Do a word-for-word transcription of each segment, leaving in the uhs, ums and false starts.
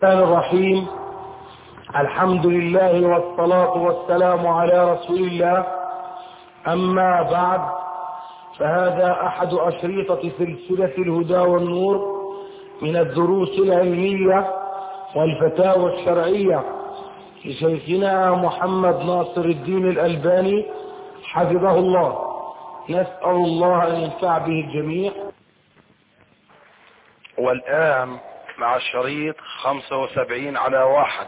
الرحمن الرحيم. الحمد لله والصلاة والسلام على رسول الله. أما بعد، فهذا أحد أشريطة سلسلة الهدى والنور من الدروس العلمية والفتاوى الشرعية لشيخنا محمد ناصر الدين الألباني حفظه الله. نسأل الله أن ينفع به الجميع. والآن مع الشريط خمسة وسبعين على واحد.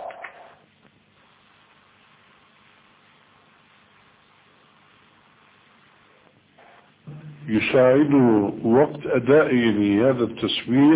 يساعد وقت أداء هذا التسبيح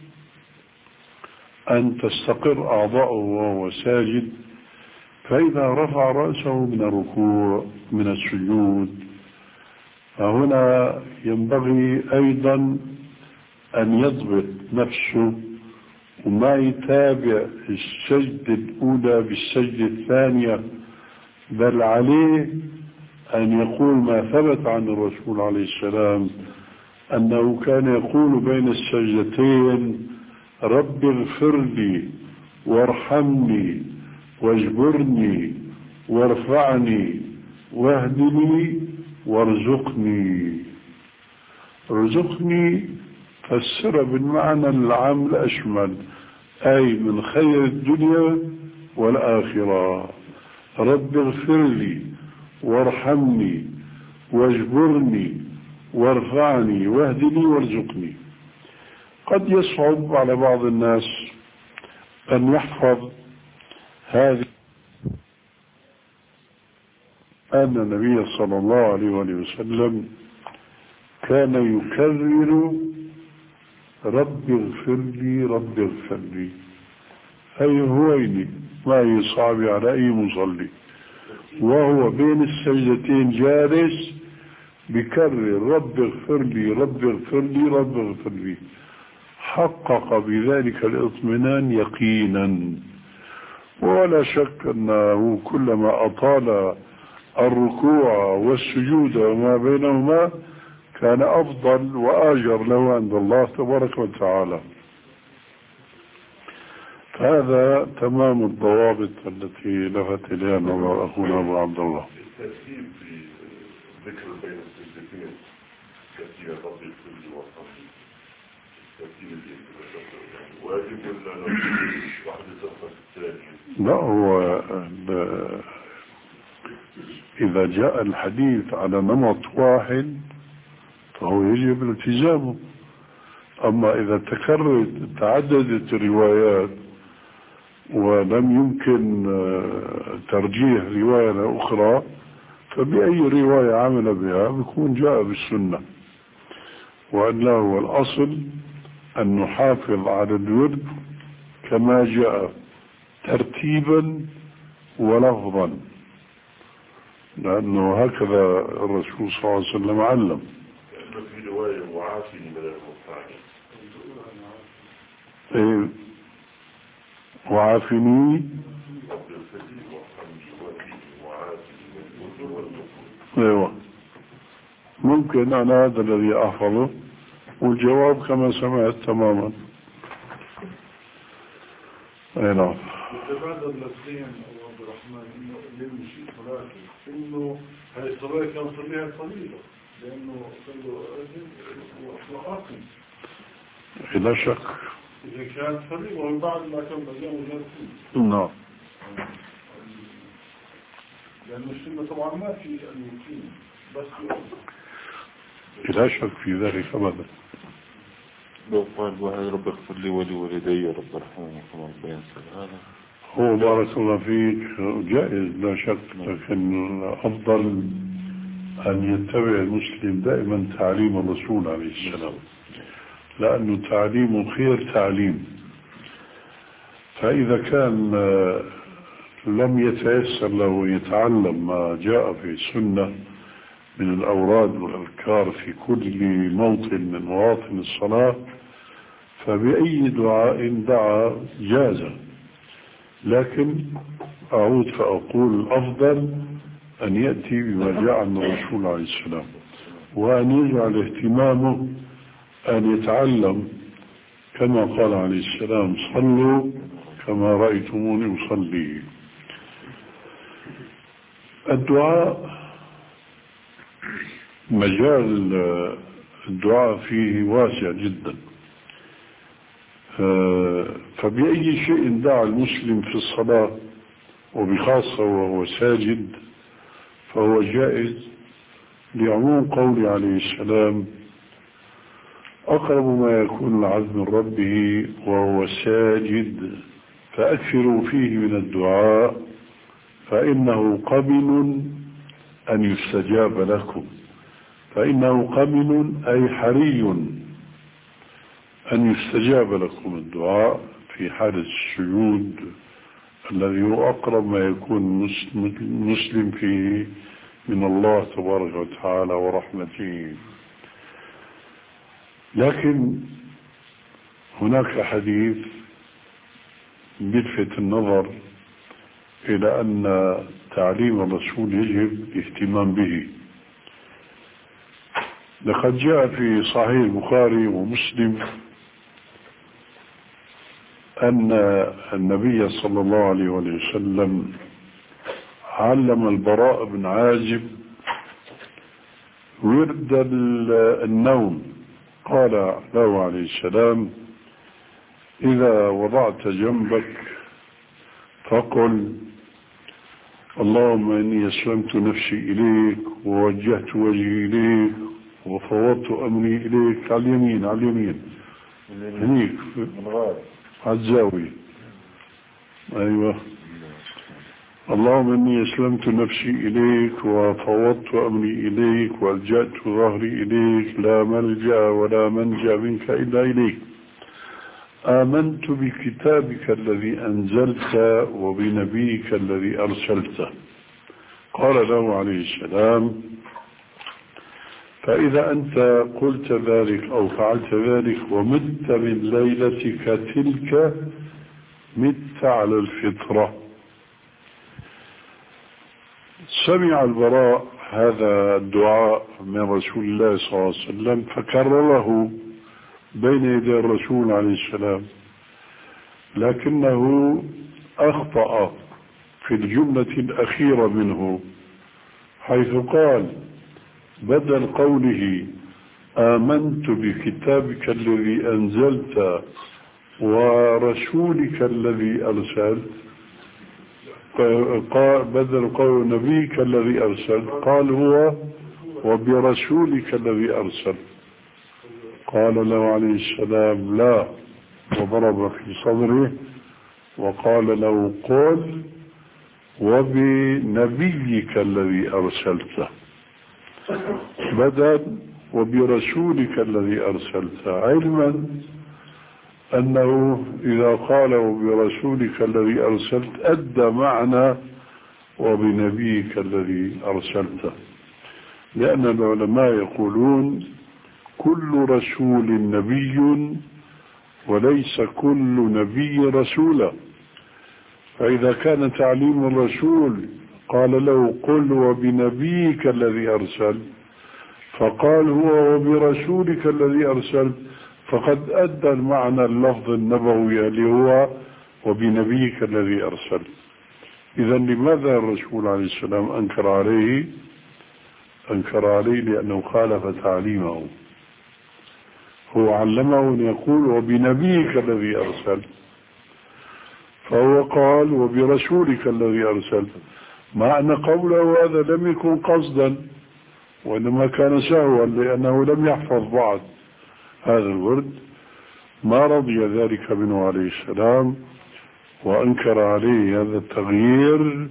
أن تستقر أعضاؤه وهو ساجد، فإذا رفع رأسه من الركوع من السجود، فهنا ينبغي أيضا أن يضبط نفسه وما يتابع السجدة الأولى بالسجدة الثانية، بل عليه أن يقول ما ثبت عن الرسول عليه السلام أنه كان يقول بين السجدتين: رب اغفر لي وارحمني واجبرني وارفعني واهدني وارزقني. ارزقني فسر بالمعنى العام الأشمل، أي من خير الدنيا والآخرة. رب اغفر لي وارحمني واجبرني وارفعني واهدني وارزقني. قد يصعب على بعض الناس أن يحفظ هذه. أن النبي صلى الله عليه وسلم كان يكرر: رب اغفر لي رب اغفر لي، أي هويني، ما يصعب على أي مصلي وهو بين السجدتين جالس بكرر: رب اغفر لي رب اغفر لي رب اغفر لي. حقق بذلك الاطمئنان يقينا، ولا شك أنه كلما أطال الركوع والسجود وما بينهما كان أفضل وآجر له عند الله تبارك وتعالى. هذا تمام الضوابط التي لفت إليها نظر أخونا أبو عبد الله. الترتيب في ذكر بين السجدتين ترتيب ربي كل وصفي، الترتيب واجب ولا واحد يترتب الثاني؟ لا، هو إذا جاء الحديث على نمط واحد فهو يجب الالتزام. أما إذا تكررت تعددت الروايات ولم يمكن ترجيح رواية أخرى، فبأي رواية عمل بها بيكون جاء بالسنة. وأنه هو الأصل أن نحافظ على الورد كما جاء ترتيبا ولفظا، لأنه هكذا الرسول صلى الله عليه وسلم علم. في رواية وعافني من المستعجل. إيه وعافني. ايوه، ممكن انا هذا الذي احفظه، والجواب كما سمعت تماما. اي نعم. يتبادل لفظيا ابو عبد الرحمن انه يمشي صلاته انه هذه الصلاه كان صليها طويله لانه صلوا رجل واقم. لا شك. إذا كان صلي ومن بعد ما كان بجانه جالسين. نعم. لأن السنة طبعا ما في أن يقيم بس. لا شك في ذلك أبدا. لو قال وهي رب اغفر لي ولوالدي رب ارحمهما كما ربياني صغيرا، هو بارك الله فيك جائز لا شك، لكن أفضل أن يتبع المسلم دائما تعليم الرسول عليه السلام، لأنه تعليم خير تعليم. فإذا كان لم يتيسر له يتعلم ما جاء في السنة من الأوراد والأذكار في كل موطن من مواطن الصلاة، فبأي دعاء دعا جاز. لكن أعود فأقول الأفضل أن يأتي بما جاء عن الرسول عليه السلام، وأن يجعل اهتمامه أن يتعلم كما قال عليه السلام: صلوا كما رأيتموني أصلي. الدعاء مجال الدعاء فيه واسع جدا، فبأي شيء دعا المسلم في الصلاة وبخاصة وهو ساجد فهو جائز، لعموم قول عليه السلام: أقرب ما يكون العبد من ربه وهو ساجد فأكثروا فيه من الدعاء فإنه قبل أن يستجاب لكم. فإنه قبل أي حري أن يستجاب لكم الدعاء في حالة السجود الذي هو أقرب ما يكون مسلم فيه من الله تبارك وتعالى ورحمته. لكن هناك حديث يلفت النظر إلى أن تعليم الرسول يجب الاهتمام به. لقد جاء في صحيح البخاري ومسلم أن النبي صلى الله عليه وسلم علم البراء بن عازب ورد النوم. قال له عليه السلام: إذا وضعت جنبك فقل: اللهم إني أسلمت نفسي إليك ووجهت وجهي إليك وفوضت أمري إليك. على اليمين على اليمين هنيك على الزاوية. أيوة. اللهم إني أسلمت نفسي إليك وفوضت أمري إليك وألجأت ظهري إليك، لا ملجأ ولا منجأ منك إلا إليك. آمنت بكتابك الذي أنزلت وبنبيك الذي أرسلته. قال له عليه السلام: فإذا أنت قلت ذلك أو فعلت ذلك ومت من ليلتك تلك مت على الفطرة. سمع البراء هذا الدعاء من رسول الله صلى الله عليه وسلم فكرره بين يدي الرسول عليه السلام، لكنه أخطأ في الجملة الأخيرة منه، حيث قال بدل قوله آمنت بكتابك الذي أنزلت ورسولك الذي أرسلت، قال بدل قول نبيك الذي أرسلت قال هو وبرسولك الذي أرسلت. قال له عليه السلام: لا، وضرب في صدره وقال له: قل وبنبيك الذي أرسلته بدل وبرسولك الذي أرسلته، علما أنه إذا قال وبرسولك الذي أرسلت أدى معنى وبنبيك الذي أرسلته، لأن العلماء يقولون كل رسول نبي وليس كل نبي رسولا. فإذا كان تعليم الرسول قال له قل وبنبيك الذي أرسل، فقال هو وبرسولك الذي أرسل، فقد أدى المعنى اللفظ النبوي اللي هو وبنبيك الذي أرسل. إذا لماذا الرسول عليه السلام أنكر عليه؟ أنكر عليه لأنه خالف تعليمه. هو علمه أن يقول وبنبيك الذي أرسل، فهو قال وبرسولك الذي أرسل، مع أن قوله هذا لم يكن قصدا وإنما كان سهوا لأنه لم يحفظ بعض هذا الورد. ما رضي ذلك منه عليه السلام وأنكر عليه هذا التغيير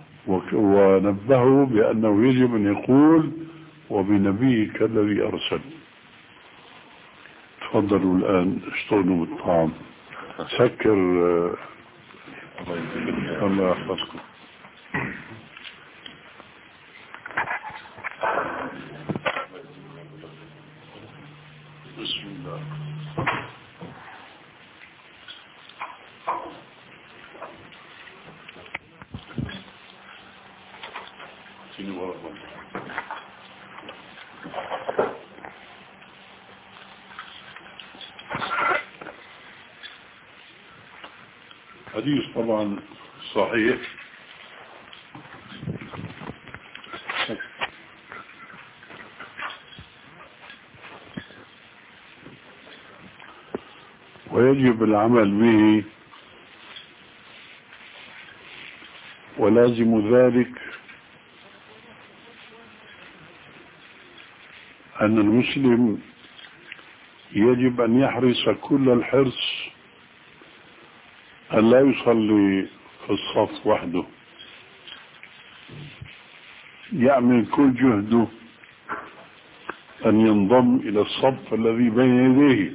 ونبهه بأنه يجب أن يقول وبنبيك الذي أرسل. تفضلوا الآن اشتغلوا بالطعام. سكر. الله يحفظكم. بسم الله. الحديث طبعا صحيح، ويجب العمل به، ولازم ذلك أن المسلم يجب أن يحرص كل الحرص أن لا يصلي في الصف وحده، يعمل كل جهده أن ينضم إلى الصف الذي بين يديه،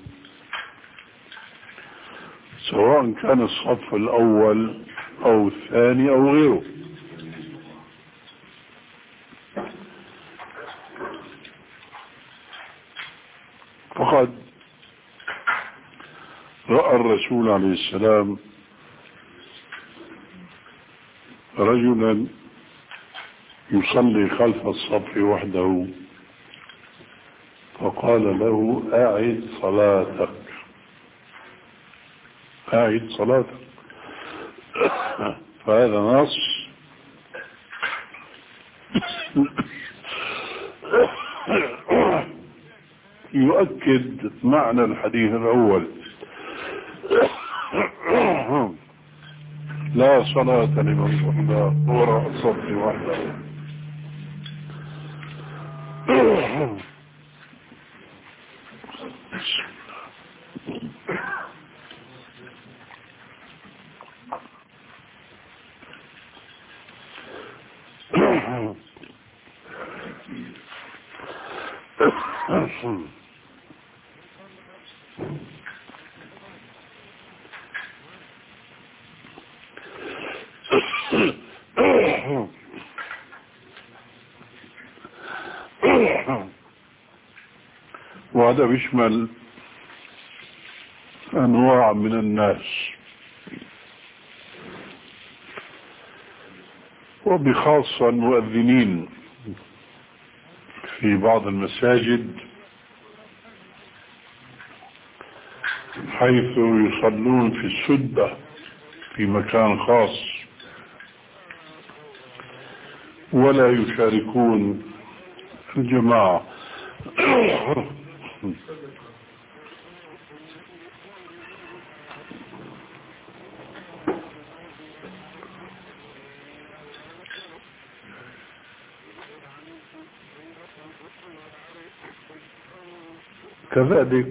سواء كان الصف الأول أو الثاني أو غيره. فقد رأى الرسول عليه السلام رجلا يصلي خلف الصف وحده، فقال له أعد صلاتك، أعد صلاتك. فهذا نص يؤكد معنى الحديث الأول: لا صلاة لمن صلى وراء الصف وحده. وهذا بيشمل أنواع من الناس، وبخاصة المؤذنين في بعض المساجد، حيث يصلون في السدة في مكان خاص ولا يشاركون الجماعة. كذلك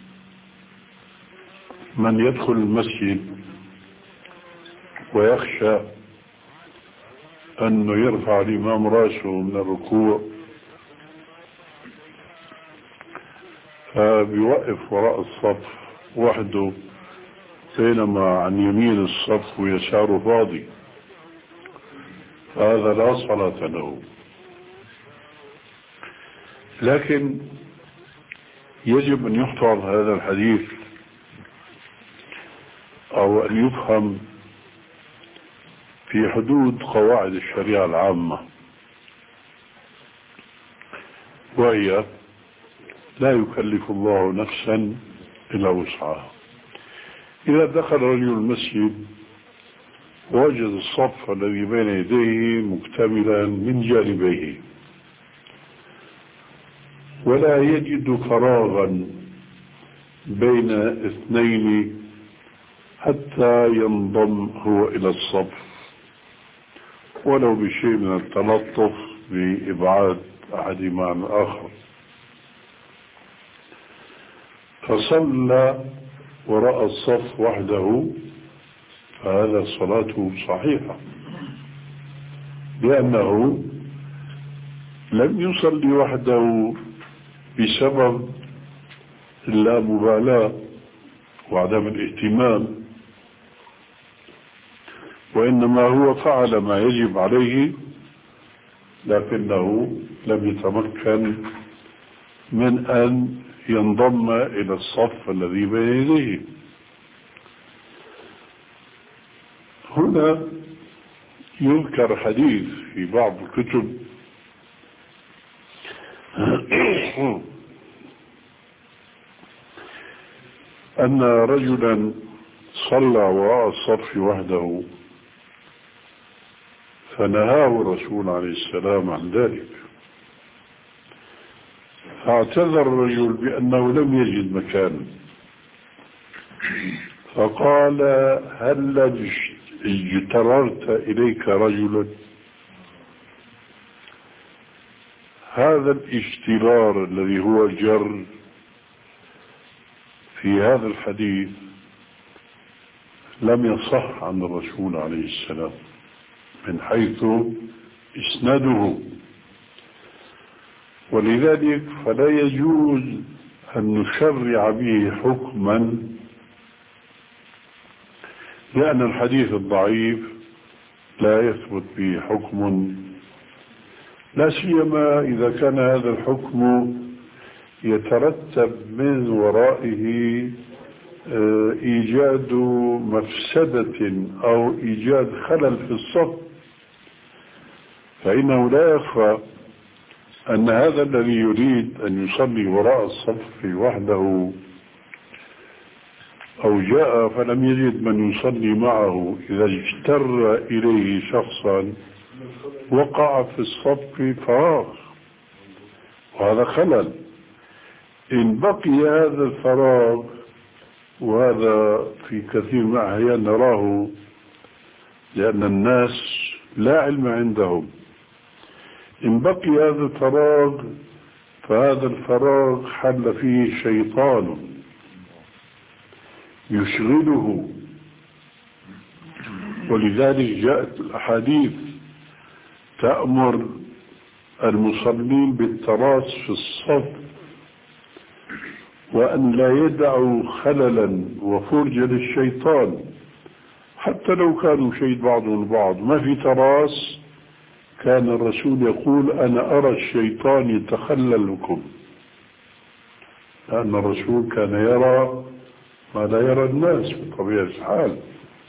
من يدخل المسجد ويخشى أنه يرفع الإمام رأسه من الركوع، فبيوقف وراء الصف وحده، بينما عن يمين الصف ويساره فاضي، فهذا لا صلاة له. لكن يجب أن يحفظ هذا الحديث أو أن يفهم في حدود قواعد الشريعة العامة، وهي لا يكلف الله نفسا إلا وسعها. إذا دخل رجل المسجد ووجد الصف الذي بين يديه مكتملا من جانبيه، ولا يجد فراغا بين اثنين حتى ينضم هو إلى الصف، ولو بشيء من التلطف بإبعاد أحدهما عن الآخر، فصلى وراء الصف وحده، فهذا صلاته صحيحة، لأنه لم يصلي وحده بسبب اللامبالاة وعدم الاهتمام، وإنما هو فعل ما يجب عليه، لكنه لم يتمكن من أن ينضم إلى الصف الذي بين يديه. هنا يذكر حديث في بعض الكتب أن رجلا صلى وراء الصف وحده فنهاه الرسول عليه السلام عن ذلك، فاعتذر الرجل بأنه لم يجد مكانا، فقال هل اجتررت إليك رجلا؟ هذا الاجترار الذي هو جر في هذا الحديث لم يصح عن الرسول عليه السلام من حيث إسناده، ولذلك فلا يجوز أن نشرع به حكما، لأن الحديث الضعيف لا يثبت به حكم، لا سيما إذا كان هذا الحكم يترتب من ورائه إيجاد مفسدة أو إيجاد خلل في الصف، فإنه لا يخفى أن هذا الذي يريد أن يصلي وراء الصف وحده أو جاء فلم يجد من يصلي معه، إذا اجتر إليه شخصا وقع في الصف فراغ، وهذا خلل. إن بقي هذا الفراغ، وهذا في كثير من الأحيان نراه لأن الناس لا علم عندهم، إن بقي هذا الفراغ فهذا الفراغ حل فيه شيطان يشغله، ولذلك جاءت الأحاديث تأمر المصلين بالتراص في الصف، وأن لا يدعوا خللا وفرجا للشيطان، حتى لو كانوا شيء بعضهم البعض ما في تراص. كان الرسول يقول أنا أرى الشيطان يتخلل لكم، لأن الرسول كان يرى ما لا يرى الناس بطبيعة الحال،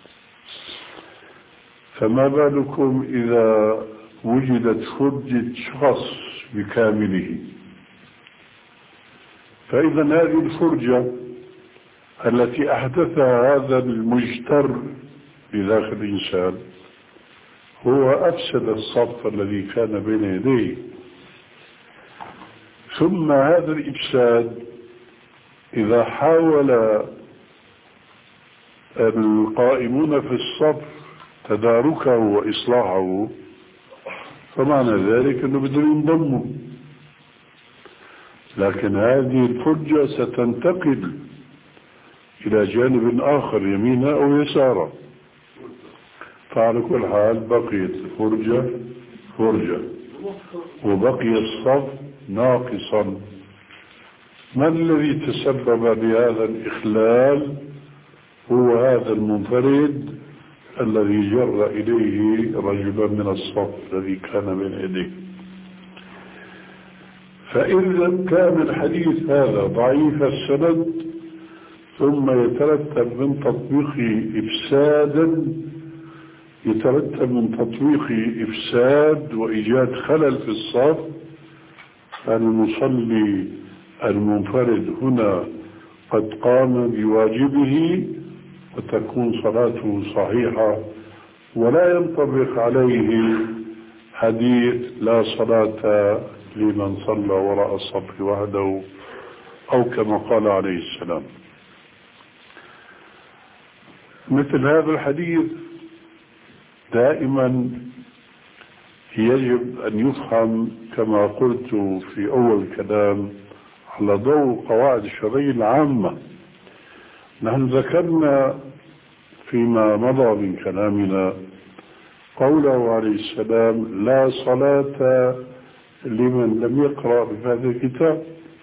فما بالكم إذا وجدت فرجة شخص بكامله؟ فإذا هذه الفرجة التي أحدثها هذا المجتر بداخل الإنسان هو أفسد الصف الذي كان بين يديه. ثم هذا الإفساد إذا حاول القائمون في الصف تداركه وإصلاحه فمعنى ذلك أنه بدهم ينضموا، لكن هذه الفرجة ستنتقل إلى جانب آخر يمينا أو يسارا، فعلى كل حال بقيت الفرجة فرجة وبقي الصف ناقصا. ما الذي تسبب بهذا الإخلال؟ هو هذا المنفرد الذي جر إليه رجلا من الصف الذي كان بين يديه. فإذا كان الحديث هذا ضعيف السند ثم يترتب من تطبيقه إفسادا يترتب من تطبيقه إفساد وإيجاد خلل في الصف، فالمصلي المنفرد هنا قد قام بواجبه وتكون صلاته صحيحة، ولا ينطبق عليه حديث لا صلاة لمن صلى وراء الصف وحده، أو كما قال عليه السلام. مثل هذا الحديث دائما يجب أن يفهم كما قلت في أول الكلام على ضوء قواعد الشرعية العامة. نحن ذكرنا فيما مضى من كلامنا قوله عليه السلام لا صلاة لمن لم يقرأ بهذا الكتاب،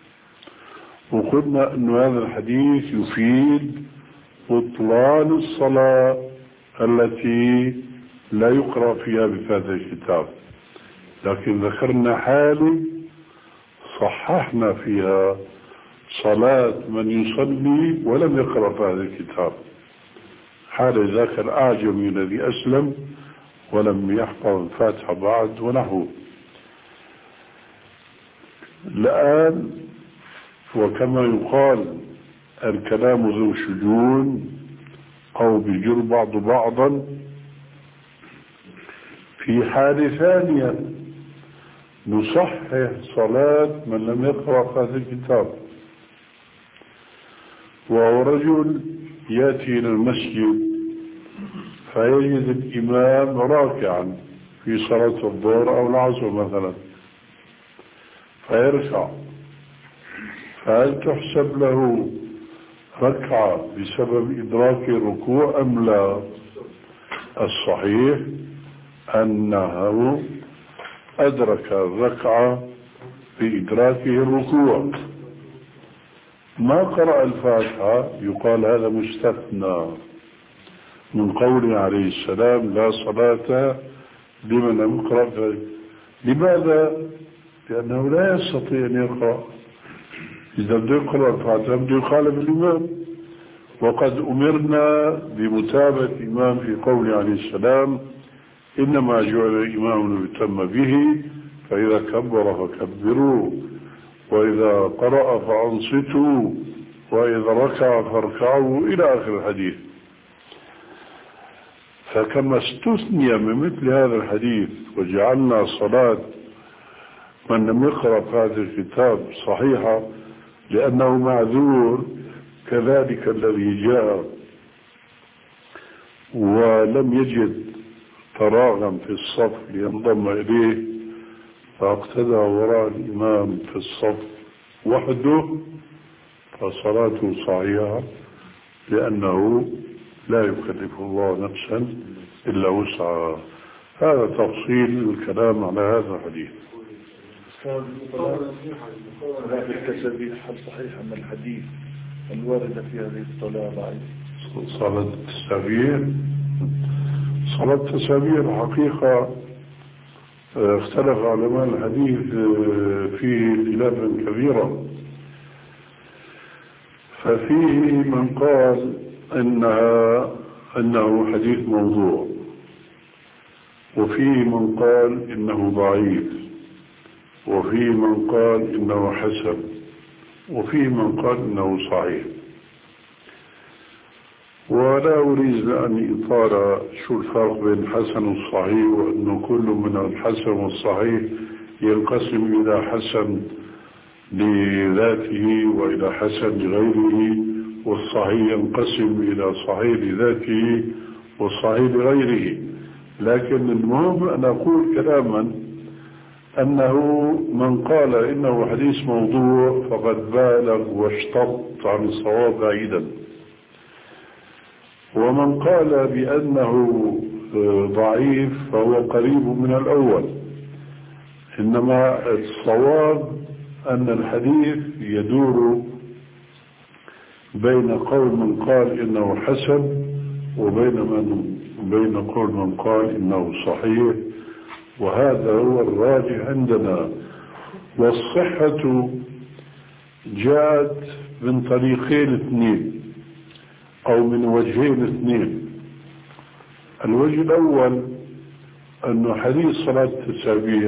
وقلنا أن هذا الحديث يفيد بطلان الصلاة التي لا يقرأ فيها بهذا الكتاب، لكن ذكرنا حالة صححنا فيها صلاة من يصلي ولم يقرأ بهذا الكتاب، حال ذاك الأعجمي الذي أسلم ولم يحفظ الفاتحة بعد ونحوه. الآن وكما يقال الكلام ذو شجون أو بيجر بعض بعضا في حالة ثانية نصحح صلاة من لم يقرأ في هذا الكتاب، وهو رجل يأتي إلى المسجد فيجد الإمام راكعا في صلاة الظهر أو العصر مثلا، فيركع، فهل تحسب له ركعة بسبب إدراك الركوع أم لا؟ الصحيح أنه أدرك الركعة بإدراكه الركوع. ما قرأ الفاتحة يقال هذا مستثنى من قوله عليه السلام لا صلاة لمن لم يقرأ. لماذا؟ لأنه لا يستطيع أن يقرأ، إذا بده يقرأ الفاتحة بده يخالف الإمام، وقد أمرنا بمتابعة الإمام في قوله عليه السلام إنما جعل الإمام ليتم به فإذا كبر فكبروا وإذا قرأ فأنصتوا وإذا ركع فاركعوا إلى آخر الحديث. فكما استثني من مثل هذا الحديث وجعلنا صلاة من لم يقرأ في هذا الكتاب صحيحة لأنه معذور، كذلك الذي جاء ولم يجد فراغا في الصف لينضم إليه فاقتدى وراء الإمام في الصف وحده فصلاته صحيحة، لأنه لا يكلف الله نفسا إلا وسعها. هذا تفصيل الكلام على هذا الحديث. صلاة التسبيح هل صحيح أن الحديث الواردة في هذه الصلاة ضعيف؟ صلاة التسبيح صلاة التسبيح حقيقة اختلف علماء الحديث فيه خلافا كبيرا، ففيه من قال إنها إنه حديث موضوع، وفيه من قال إنه ضعيف، وفيه من قال إنه حسن، وفيه من قال إنه صحيح. ولا أريد أن إطار شو الفرق بين الحسن والصحيح، وأنه كل من الحسن والصحيح ينقسم إلى حسن لذاته وإلى حسن لغيره، والصحيح ينقسم إلى صحيح لذاته والصحيح لغيره. لكن المهم أن أقول كلاما أنه من قال إنه حديث موضوع فقد بالغ واشتط عن الصواب بعيدا، ومن قال بأنه ضعيف فهو قريب من الأول. إنما الصواب أن الحديث يدور بين قول من قال إنه حسن وبين من بين قول من قال إنه صحيح، وهذا هو الراجح عندنا. والصحة جاءت من طريقين اثنين أو من وجهين اثنين. الوجه الأول أن حديث صلاة التسابيح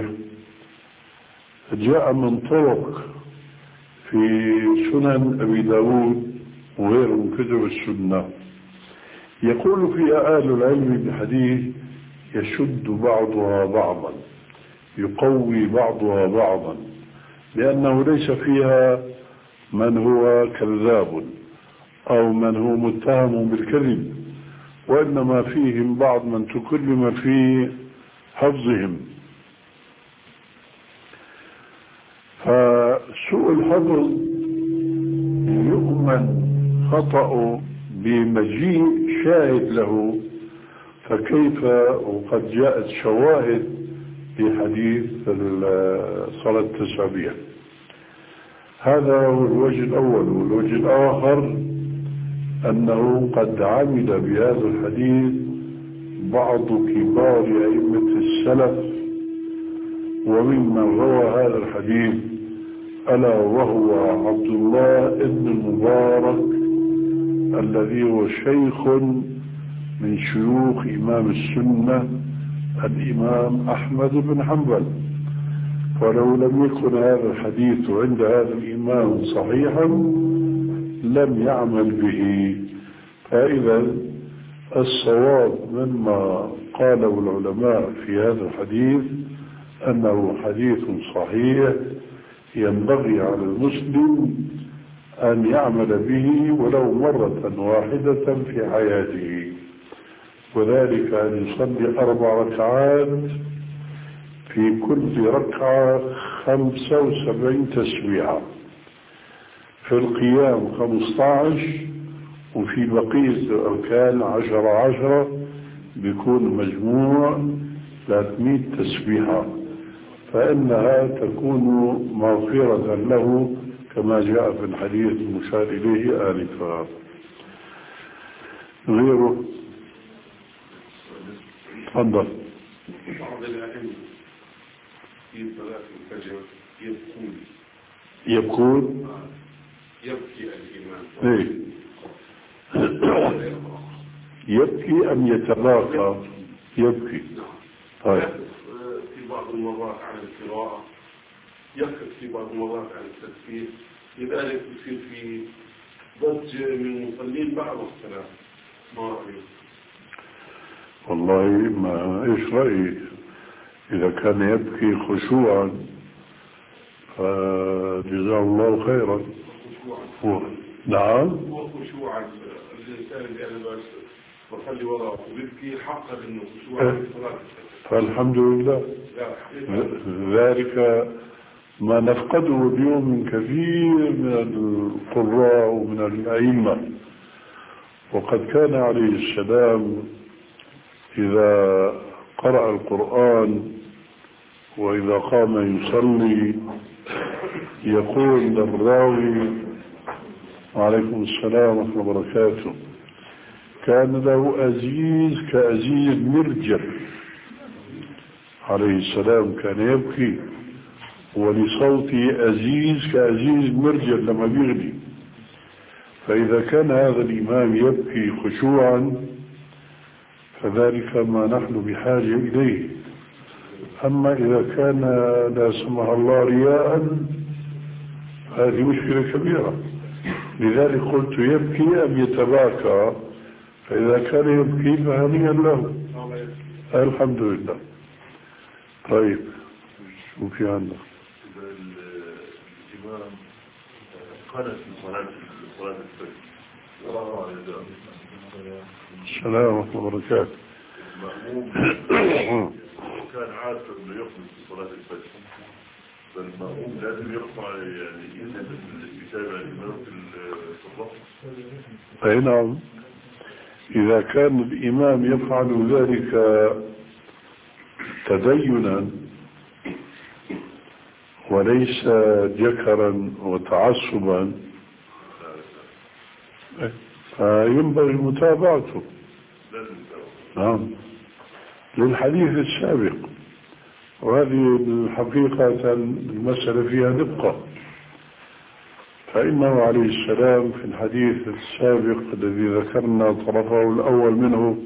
جاء من طرق في سنن أبي داود وغير من كتب السنة، يقول فيها أهل العلم بالحديث يشد بعضها بعضا، يقوي بعضها بعضا، لأنه ليس فيها من هو كذاب أو من هو متهم بالكذب، وإنما فيهم بعض من تكلم في حفظهم. فسوء الحفظ يؤمن خطأ بمجيء شاهد له، فكيف وقد جاءت شواهد في حديث صلاة التسابيح. هذا هو الوجه الأول. والوجه الآخر أنه قد عمل بهذا الحديث بعض كبار أئمة السلف وممن روى هذا الحديث، ألا وهو عبد الله بن المبارك الذي هو شيخ من شيوخ إمام السنة الإمام أحمد بن حنبل. فلو لم يكن هذا الحديث عند هذا الإمام صحيحا لم يعمل به. فإذا الصواب مما قاله العلماء في هذا الحديث أنه حديث صحيح ينبغي على المسلم أن يعمل به ولو مرة واحدة في حياته، وذلك أن يصلي أربع ركعات في كل ركعة خمسة وسبعين تسبيحة، في القيام خمسة عشر، وفي بقية الأركان عشرة عشرة، بيكون مجموع ثلاثمائة تسبيحة، فإنها تكون مغفرة له كما جاء في الحديث المشار إليه آنفا. غيره تفضل. بعض الأئمة في صلاة الفجر يبكون يبكون يبكي الإمام إيه؟ يبكي أم يتباكى؟ يبكي. طيب. في بعض المرات عن القراءة، يخف في بعض المرات عن التكبير، لذلك يصير في ضج من المصلين بعد الصلاة. ما رأيك؟ والله ما إيش رأيي؟ إذا كان يبكي خشوعا فجزاه الله خيرا. هو نعم. هو خشوعا الإنسان اللي أنا بصلي وراءه ويبكي حقا إنه خشوعا في صلاة. فالحمد لله، ذلك ما نفقده اليوم من كثير من القراء ومن الأئمة. وقد كان عليه السلام إذا قرأ القرآن وإذا قام يصلي يقول للراوي وعليكم السلام ورحمة الله وبركاته، كان له أزيز كأزيز مرجل عليه السلام، كان يبكي ولصوته أزيز كأزيز مرجل لما بيغني. فإذا كان هذا الإمام يبكي خشوعا فذلك ما نحن بحاجة إليه. أما إذا كان لا سمح الله رياء هذه مشكلة كبيرة. لذلك قلت يبكي أم يتباكى، فإذا كان يبكي فهنيئا له، الحمد لله. طيب شو في عندك؟ الإمام قال في صلاة صلاة الفجر السلام ورحمة الله وبركاته. المأموم كان عارف انه يخلص في صلاة الفجر، فالمأموم لازم يرفع يعني ينزل الكتابة الإمام في الرفع. أي نعم، إذا كان الإمام يفعل ذلك تدينا وليس جكرا وتعصبا فينبغي متابعته. نعم، للحديث السابق. وهذه الحقيقة المسألة فيها دقة، فإنه عليه السلام في الحديث السابق الذي ذكرنا طرفه الأول منه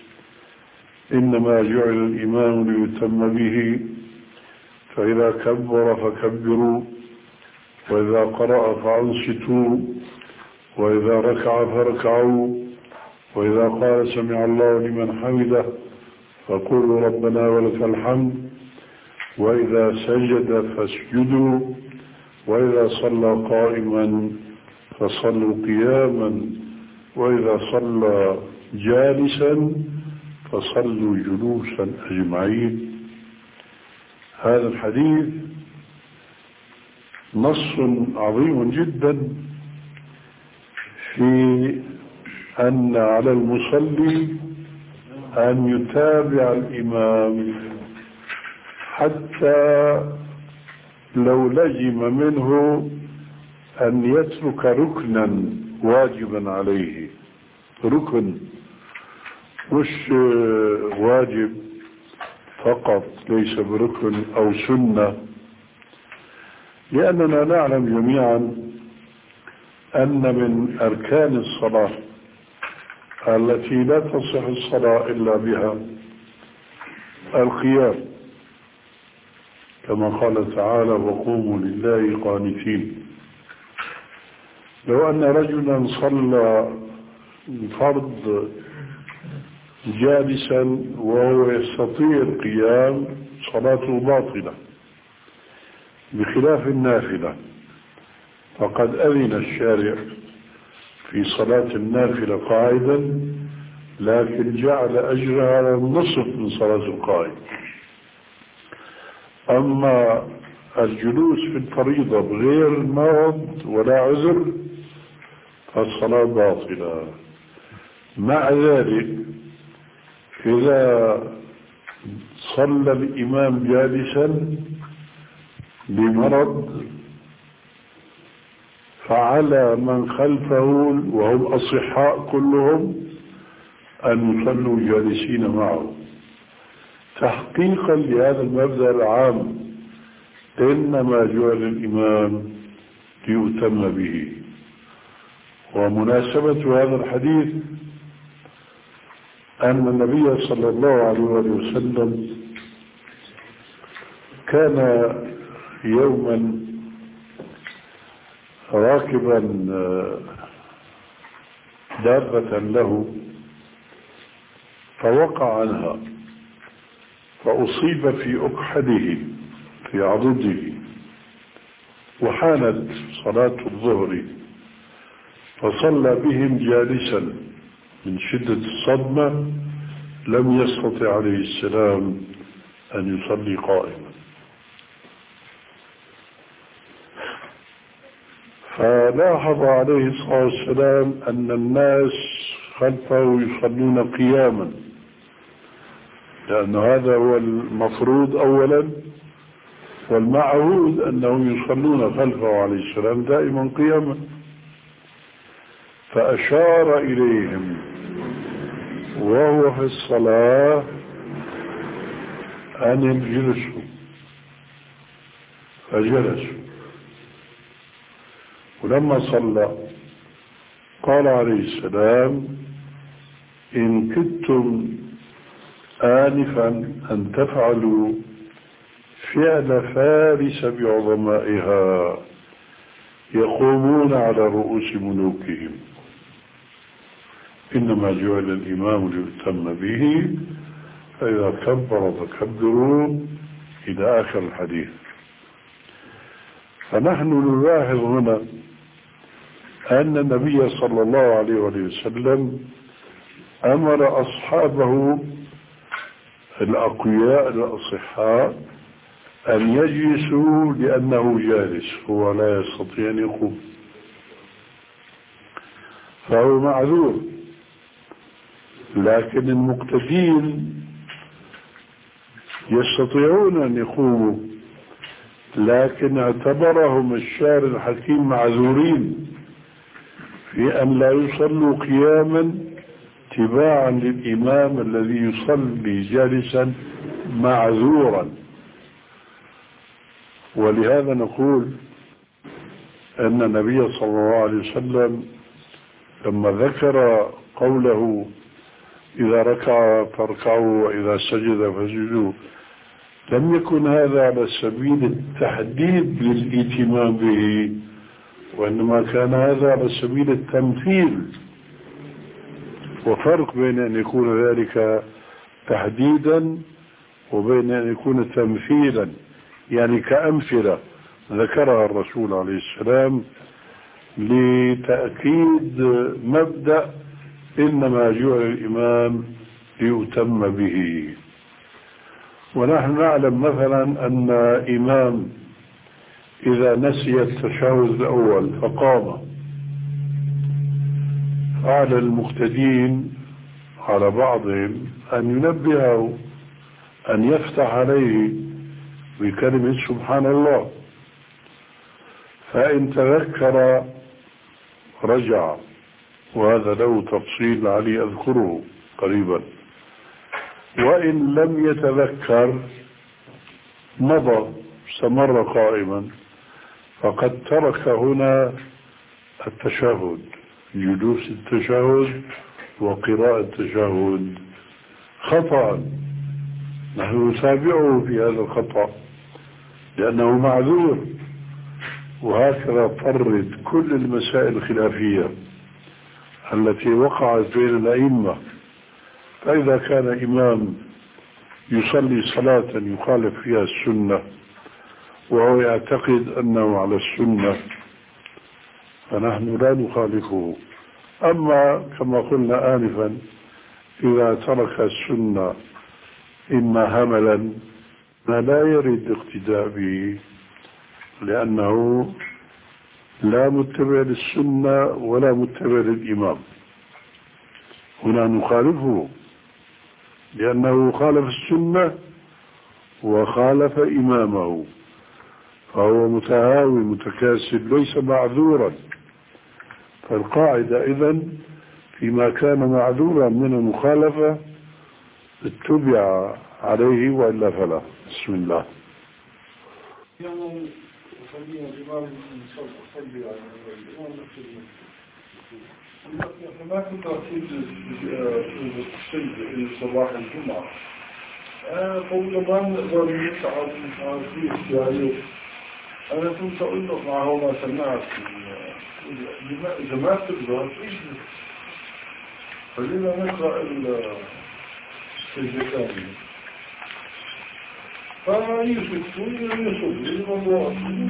إنما جعل الإمام ليتم به، فإذا كبر فكبروا، وإذا قرأ فأنصتوا، وإذا ركع فاركعوا، وإذا قال سمع الله لمن حمده فقولوا ربنا ولك الحمد، وإذا سجد فاسجدوا، وإذا صلى قائما فصلوا قياما، وإذا صلى جالسا فصلوا جلوسا أجمعين. هذا الحديث نص عظيم جدا في أن على المصلي أن يتابع الإمام حتى لو لزم منه أن يترك ركنا واجبا عليه، ركن مش واجب فقط ليس بركن أو سنة، لأننا نعلم جميعا أن من أركان الصلاة التي لا تصح الصلاة إلا بها القيام، كما قال تعالى وقوموا لله قانتين. لو أن رجلا صلى فرض جالسا وهو يستطيع القيام صلاته باطلة، بخلاف النافلة فقد أذن الشارع في صلاة النافلة قاعدا، لكن جعل أجرها على النصف من صلاة القائم. أما الجلوس في الفريضة بغير مرض ولا عذر فالصلاة باطلة. مع ذلك إذا صلى الإمام جالسا بمرض فعلى من خلفه وهم أصحاء كلهم أن يصلوا جالسين معه، تحقيقا لهذا المبدأ العام: إنما جعل الإمام ليؤتم به. ومناسبة هذا الحديث أن النبي صلى الله عليه وسلم كان يوما راكبا دابة له فوقع عنها فأصيب في أكحده في عضده، وحانت صلاة الظهر فصلى بهم جالسا من شدة الصدمة، لم يستطع عليه السلام أن يصلي قائما. فلاحظ عليه الصلاة والسلام أن الناس خلفه يصلون قياما، لأن هذا هو المفروض أولا، والمعهود أنهم يصلون خلفه عليه السلام دائما قياما. فأشار إليهم وهو في الصلاة أن يجلسوا، فجلسوا. ولما صلى قال عليه السلام: إن كدتم آنفا أن تفعلوا فعل فارس بعظمائها يقومون على رؤوس ملوكهم، إنما جعل الإمام ليؤتم به، فإذا كبر فكبروا إلى آخر الحديث. فنحن نلاحظ هنا أن النبي صلى الله عليه وسلم أمر أصحابه الأقوياء الأصحاء أن يجلسوا لأنه جالس، هو لا يستطيع أن يقوم، فهو معذور. لكن المقتدين يستطيعون أن يقوموا، لكن اعتبرهم الشارع الحكيم معذورين في أن لا يصلوا قياما تباعا للإمام الذي يصلي جالسا معذورا. ولهذا نقول أن النبي صلى الله عليه وسلم لما ذكر قوله: إذا ركع فاركعوا وإذا سجد فسجدوا، لم يكن هذا على سبيل التحديد للإتمام به، وإنما كان هذا على سبيل التمثيل. وفرق بين أن يكون ذلك تحديدا وبين أن يكون تمثيلا، يعني كأمثلة ذكرها الرسول عليه السلام لتأكيد مبدأ إنما جعل الإمام ليؤتم به. ونحن نعلم مثلا أن إمام إذا نسي التشهد الأول فقام، فعلى المقتدين على بعضهم أن ينبهه، أن يفتح عليه بكلمة سبحان الله، فإن تذكر رجع، وهذا له تفصيل علي أذكره قريبا. وإن لم يتذكر مضى استمر قائما، فقد ترك هنا التشهد، جلوس التشهد وقراءة التشهد خطأ، نحن نتابعه في هذا الخطأ لأنه معذور. وهكذا فرد كل المسائل الخلافية التي وقعت بين الأئمة فإذا كان إمام يصلي صلاة يخالف فيها السنة وهو يعتقد أنه على السنة فنحن لا نخالفه. أما كما قلنا آنفا إذا ترك السنة إما هملا ما لا يريد الاقتداء به لأنه لا متبع للسنة ولا متبع للإمام، هنا نخالفه لأنه خالف السنة وخالف إمامه، فهو متهاوي متكاسل ليس معذورا. فالقاعدة إذن فيما كان معذورا من المخالفة اتبع عليه وإلا فلا. بسم الله. يعني خلينا الإمام صلي على الإمام نفسه. ما كنت أقول في صباح الجمعة قول ما نقدر نسعى في يعني أنا كنت أقول له معه ما سمعت إذا ما تقدر خلينا نقرأ السجدتان فيوسف يوسف للموضوع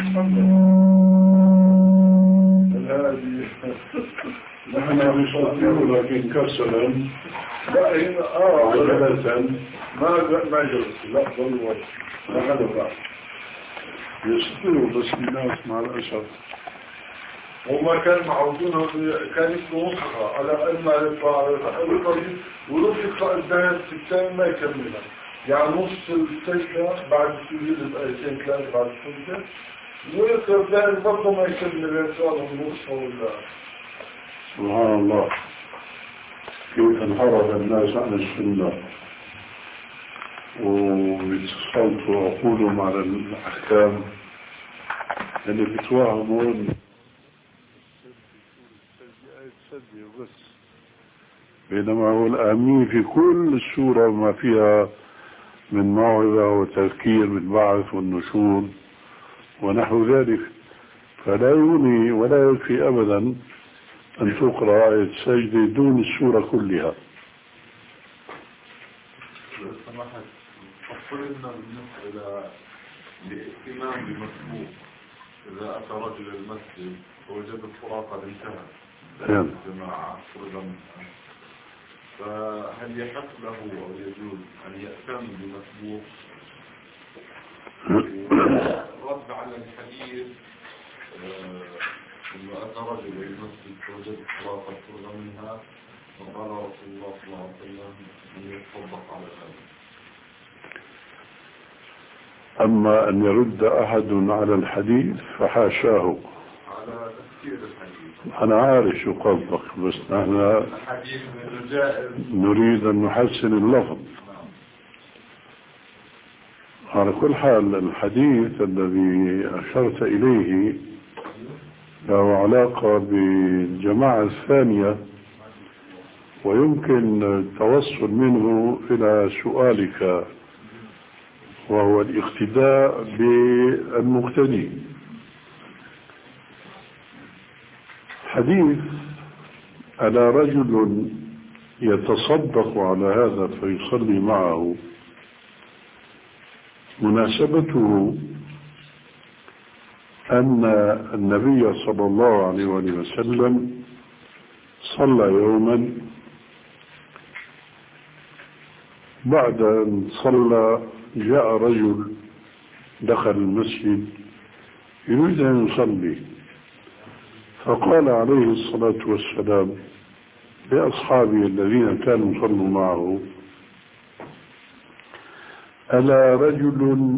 هذه نحن نستطيع لكن كسلا لا هنا اه عجلة ما ما جلس لا ضل ما هذا بعد يستطيع بس الناس مع الأسف وما كان معودون كان يكون مصحى على أما يطلع على الطريق ولو يقرأ الدهن الثاني ما يكملها يعني نص السجدة بعد السجود بآيتين ثلاثة بعد السجدة ويقرأ الدهن برضه ما يكمل الإنسان النص ولا. سبحان الله كيف انحرف الناس عن السنة ويتصلوا عقولهم على الأحكام اللي بتوهمون بس، بينما هو الأهمية في كل السورة وما فيها من موعظة وتذكير بالبعث والنشور ونحو ذلك، فلا يغني ولا يكفي أبدا أن تقرأ آية السجدة دون السورة كلها. سمحت أقولنا بالنسبة لإهتمام بمسبوق إذا أتى رجل المسجد ووجد الصلاة قد انتهت الجماعة فهل يحق له أو يجوز أن يأتم بمسبوق؟ رد على الحديث لما أتى رجل إلى المسجد فوجد الصلاة قد فرغ منها فقال رسول الله صلى الله عليه وسلم أن يتصدق على ذلك. أما أن يرد أحد على الحديث فحاشاه، على تفسير الحديث أنا عارف شو قصدك بس نحن نريد أن نحسن اللفظ. على كل حال الحديث الذي أشرت إليه له علاقة بالجماعة الثانية ويمكن التوصل منه إلى سؤالك وهو الاقتداء بالمقتدي. حديث على رجل يتصدق على هذا فيصلي معه مناسبته أن النبي صلى الله عليه وسلم صلى يوما بعد أن صلى جاء رجل دخل المسجد يريد أن يصلي فقال عليه الصلاة والسلام لأصحابه الذين كانوا يصلوا معه ألا رجل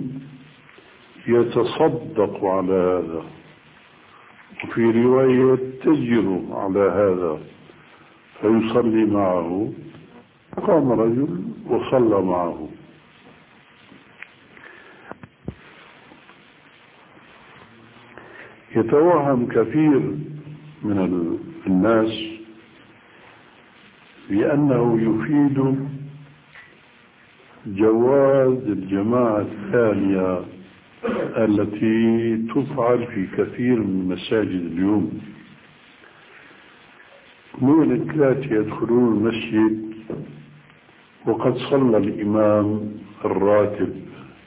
يتصدق على هذا وفي رواية تجر على هذا فيصلي معه. قام رجل وصلى معه. يتوهم كثير من الناس بأنه يفيد جواز الجماعة الثانية التي تفعل في كثير من مساجد اليوم. من الثلاثة يدخلون المسجد وقد صلى الإمام الراتب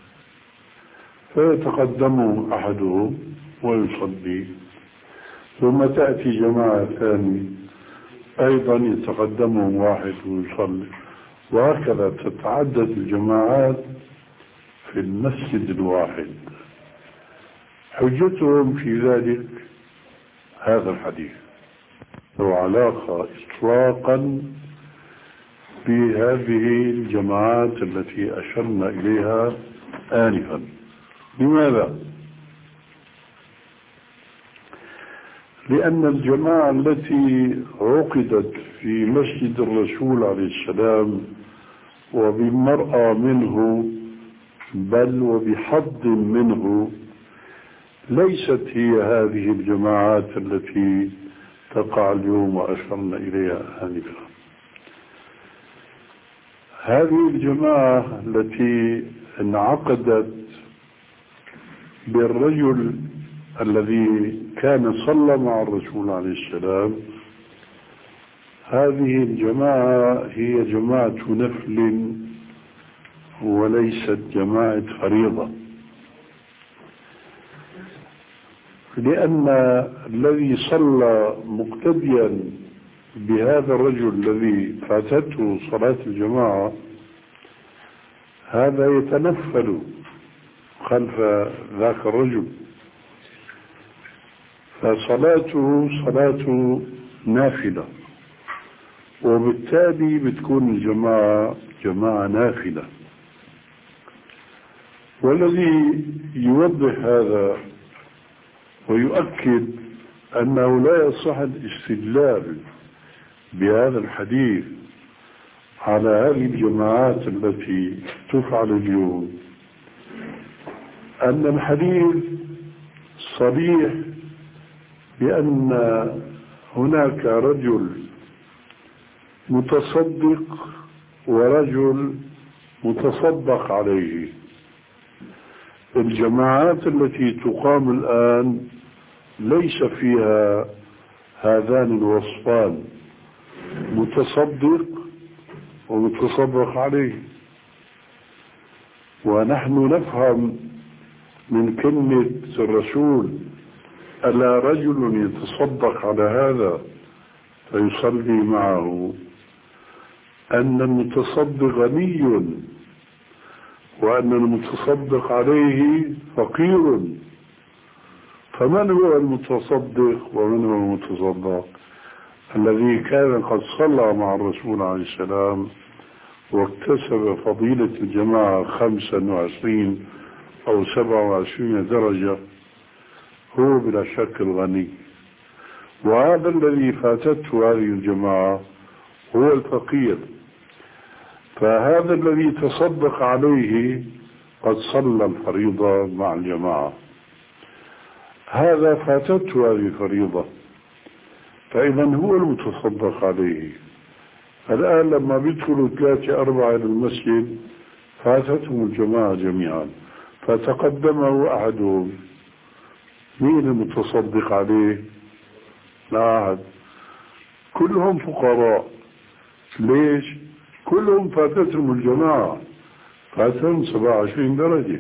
فيتقدم أحدهم ويصلي، ثم تأتي جماعة ثانية أيضا يتقدمهم واحد ويصلي، وهكذا تتعدد الجماعات في المسجد الواحد. حجتهم في ذلك هذا الحديث له علاقة إطلاقا بهذه الجماعات التي أشرنا إليها آنفا. لماذا؟ لأن الجماعة التي عقدت في مسجد الرسول عليه السلام وبمرأى منه بل وبحظ منه ليست هي هذه الجماعات التي تقع اليوم وأشرنا إليها آنفا. هذه الجماعة التي انعقدت بالرجل الذي كان صلى مع الرسول عليه السلام، هذه الجماعة هي جماعة نفل وليست جماعة فريضة، لأن الذي صلى مقتديا بهذا الرجل الذي فاتته صلاة الجماعة هذا يتنفل خلف ذاك الرجل، فصلاته صلاة نافلة، وبالتالي بتكون الجماعة جماعة نافلة. والذي يوضح هذا ويؤكد أنه لا يصح الاستدلال بهذا الحديث على هذه الجماعات التي تفعل اليوم أن الحديث صريح بأن هناك رجل متصدق ورجل متصدق عليه. الجماعات التي تقام الآن ليس فيها هذان الوصفان، متصدق ومتصدق عليه. ونحن نفهم من كلمة الرسول ألا رجل يتصدق على هذا فيصلي معه أن المتصدق غني وأن المتصدق عليه فقير. فمن هو المتصدق ومن هو المتصدق؟ الذي كان قد صلى مع الرسول عليه السلام واكتسب فضيلة الجماعة خمسا وعشرين أو سبعة وعشرين درجة هو بلا شك الغني، وهذا الذي فاتته هذه الجماعة هو الفقير. فهذا الذي تصدق عليه قد صلى الفريضة مع الجماعة، هذا فاتته هذه الفريضة، فإذا هو المتصدق عليه. الآن لما بيدخلوا ثلاثة أربعة إلى المسجد فاتتهم الجماعة جميعا، فتقدمه أحدهم، مين المتصدق عليه؟ لا أحد، كلهم فقراء. ليش؟ كلهم فاتتهم الجماعة، فاتتهم سبعة وعشرين درجة.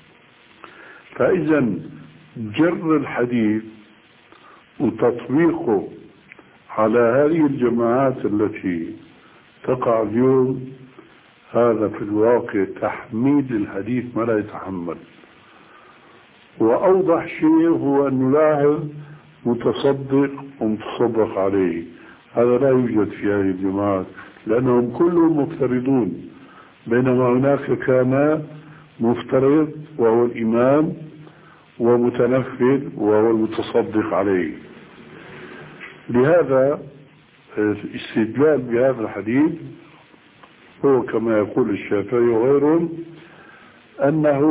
فإذا جر الحديث وتطبيقه على هذه الجماعات التي تقع اليوم هذا في الواقع تحميل الحديث ما لا يتحمل. وأوضح شيء هو أن نلاحظ متصدق ومتصدق عليه، هذا لا يوجد في هذه الجماعات لأنهم كلهم مفترضون، بينما هناك كان مفترض وهو الإمام ومتنفذ وهو المتصدق عليه. لهذا الاستدلال بهذا الحديث هو كما يقول الشافعي وغيرهم أنه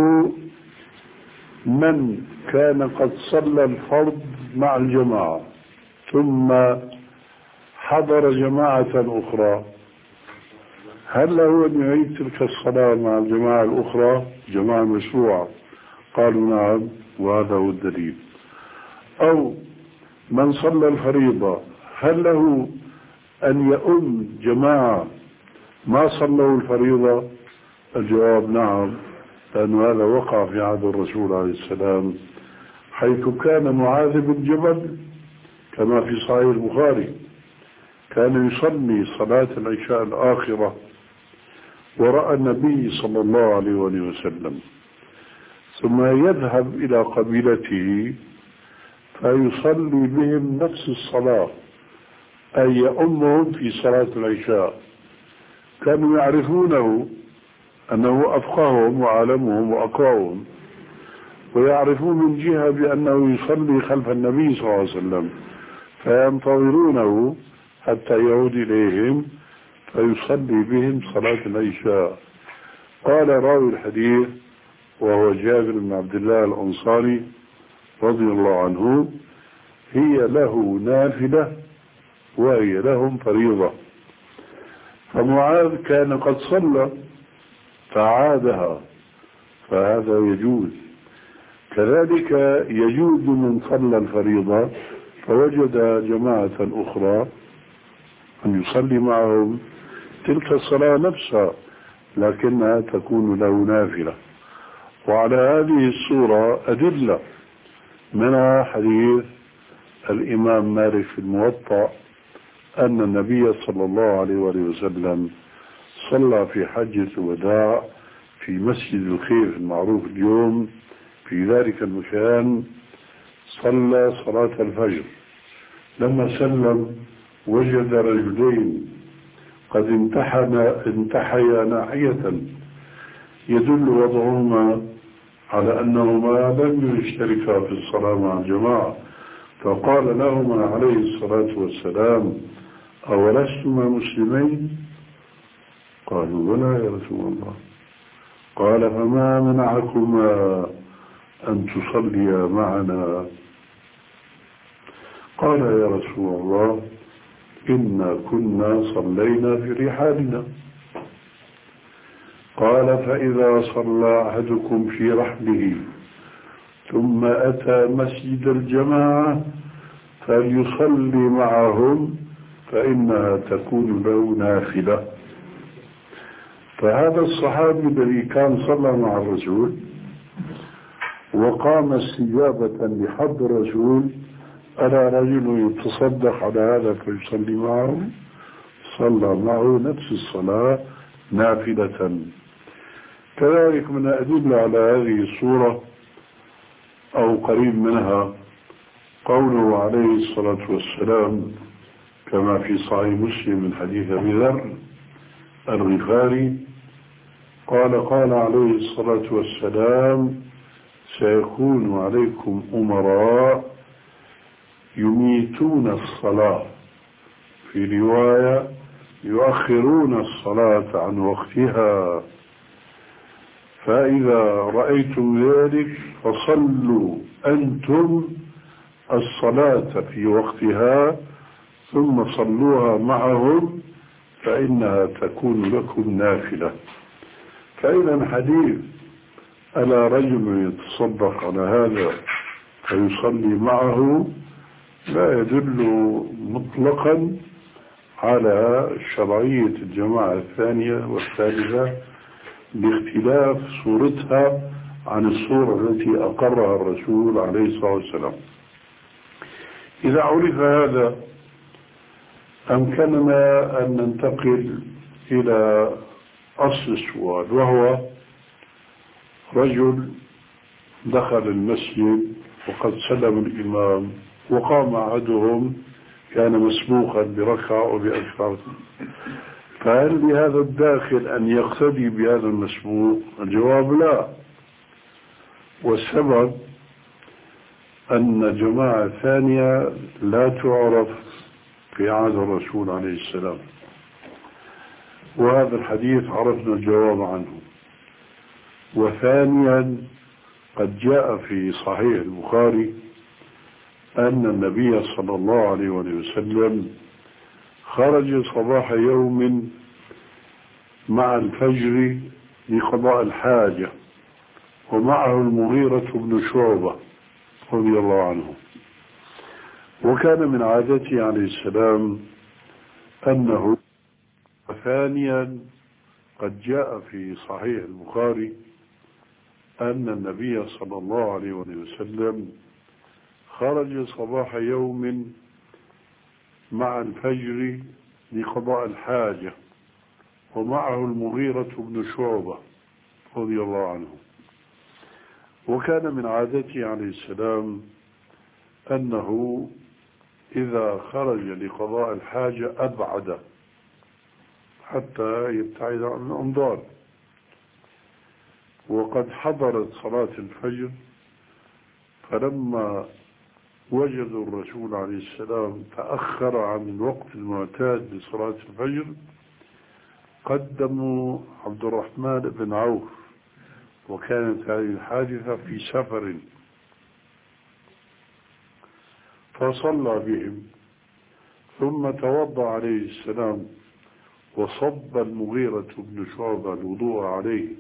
من كان قد صلى الفرض مع الجماعة ثم حضر جماعة أخرى هل له أن يعيد تلك الصلاة مع الجماعة الأخرى جماعة مشروعة؟ قالوا نعم، وهذا هو الدليل. أو من صلى الفريضة هل له أن يؤم جماعة ما صلوا الفريضة؟ الجواب نعم، لأن هذا وقع في عهد الرسول عليه السلام، حيث كان معاذ بن جبل كما في صحيح البخاري كان يصلي صلاة العشاء الآخرة ورأى النبي صلى الله عليه وسلم، ثم يذهب إلى قبيلته فيصلي بهم نفس الصلاة، أي يؤمهم في صلاة العشاء. كانوا يعرفونه أنه أفقههم وعالمهم وأقواهم، ويعرفون من جهة بأنه يصلي خلف النبي صلى الله عليه وسلم، فينتظرونه حتى يعود إليهم فيصلي بهم صلاة العشاء. قال راوي الحديث وهو جابر بن عبد الله الأنصاري رضي الله عنه: هي له نافلة وهي لهم فريضة. فمعاذ كان قد صلى فعادها، فهذا يجوز. كذلك يجوز من صلى الفريضة فوجد جماعة أخرى أن يصلي معهم تلك الصلاة نفسها، لكنها تكون له نافلة. وعلى هذه الصورة أدلة، منها حديث الإمام مالك في الموطأ أن النبي صلى الله عليه وسلم صلى في حجة الوداع في مسجد الخيف المعروف اليوم في ذلك المكان، صلى صلاة الفجر. لما سلم وجد رجلين قد انتحن انتحيا ناحية يدل وضعهما على أنهما لم يشتركا في الصلاة مع الجماعة، فقال لهما عليه الصلاة والسلام: أولستما مسلمين؟ قالوا: بلى يا رسول الله. قال: فما منعكما أن تصليا معنا؟ قال: يا رسول الله إنا كنا صلينا في رحالنا. قال: فإذا صلى أحدكم في رحله ثم أتى مسجد الجماعة فليصلي معهم فإنها تكون له نافلة. فهذا الصحابي الذي كان صلى مع الرسول وقام استجابة لحد الرسول ألا رجل يتصدق على هذا فيصلي معه، صلى معه نفس الصلاة نافلة. كذلك من الأدلة على هذه الصورة أو قريب منها قوله عليه الصلاة والسلام كما في صحيح مسلم من حديث أبي ذر الغفاري قال: قال عليه الصلاة والسلام: سيكون عليكم أمراء يميتون الصلاة، في رواية يؤخرون الصلاة عن وقتها، فإذا رأيتم ذلك فصلوا أنتم الصلاة في وقتها ثم صلوها معهم فإنها تكون لكم نافلة. فإذا حديث ألا رجل يتصدق على هذا فيصلي معه لا يدل مطلقا على شرعية الجماعة الثانية والثالثة باختلاف صورتها عن الصورة التي أقرها الرسول عليه الصلاة والسلام. إذا عرف هذا أمكننا أن ننتقل إلى أصل السؤال، وهو رجل دخل المسجد وقد سلم الإمام وقام أحدهم كان مسبوقا بركعة وبأكثر، فهل لهذا الداخل أن يقتدي بهذا المسبوق؟ الجواب لا، والسبب أن جماعة ثانية لا تعرف في عهد الرسول عليه السلام، وهذا الحديث عرفنا الجواب عنه. وثانيا قد جاء في صحيح البخاري أن النبي صلى الله عليه وسلم خرج صباح يوم مع الفجر لقضاء الحاجة ومعه المغيرة بن شعبة رضي الله عنه، وكان من عادته عليه السلام أنه ثانيا قد جاء في صحيح البخاري أن النبي صلى الله عليه وسلم خرج صباح يوم مع الفجر لقضاء الحاجة، ومعه المغيرة بن شعبة رضي الله عنه. وكان من عادته عليه السلام أنه إذا خرج لقضاء الحاجة أبعد حتى يبتعد عن الأنظار. وقد حضرت صلاة الفجر، فلما وجدوا الرسول عليه السلام تأخر عن الوقت المعتاد لصلاة الفجر قدموا عبد الرحمن بن عوف، وكانت هذه الحادثة في سفر، فصلى بهم ثم توضأ عليه السلام وصب المغيرة بن شعبة الوضوء عليه،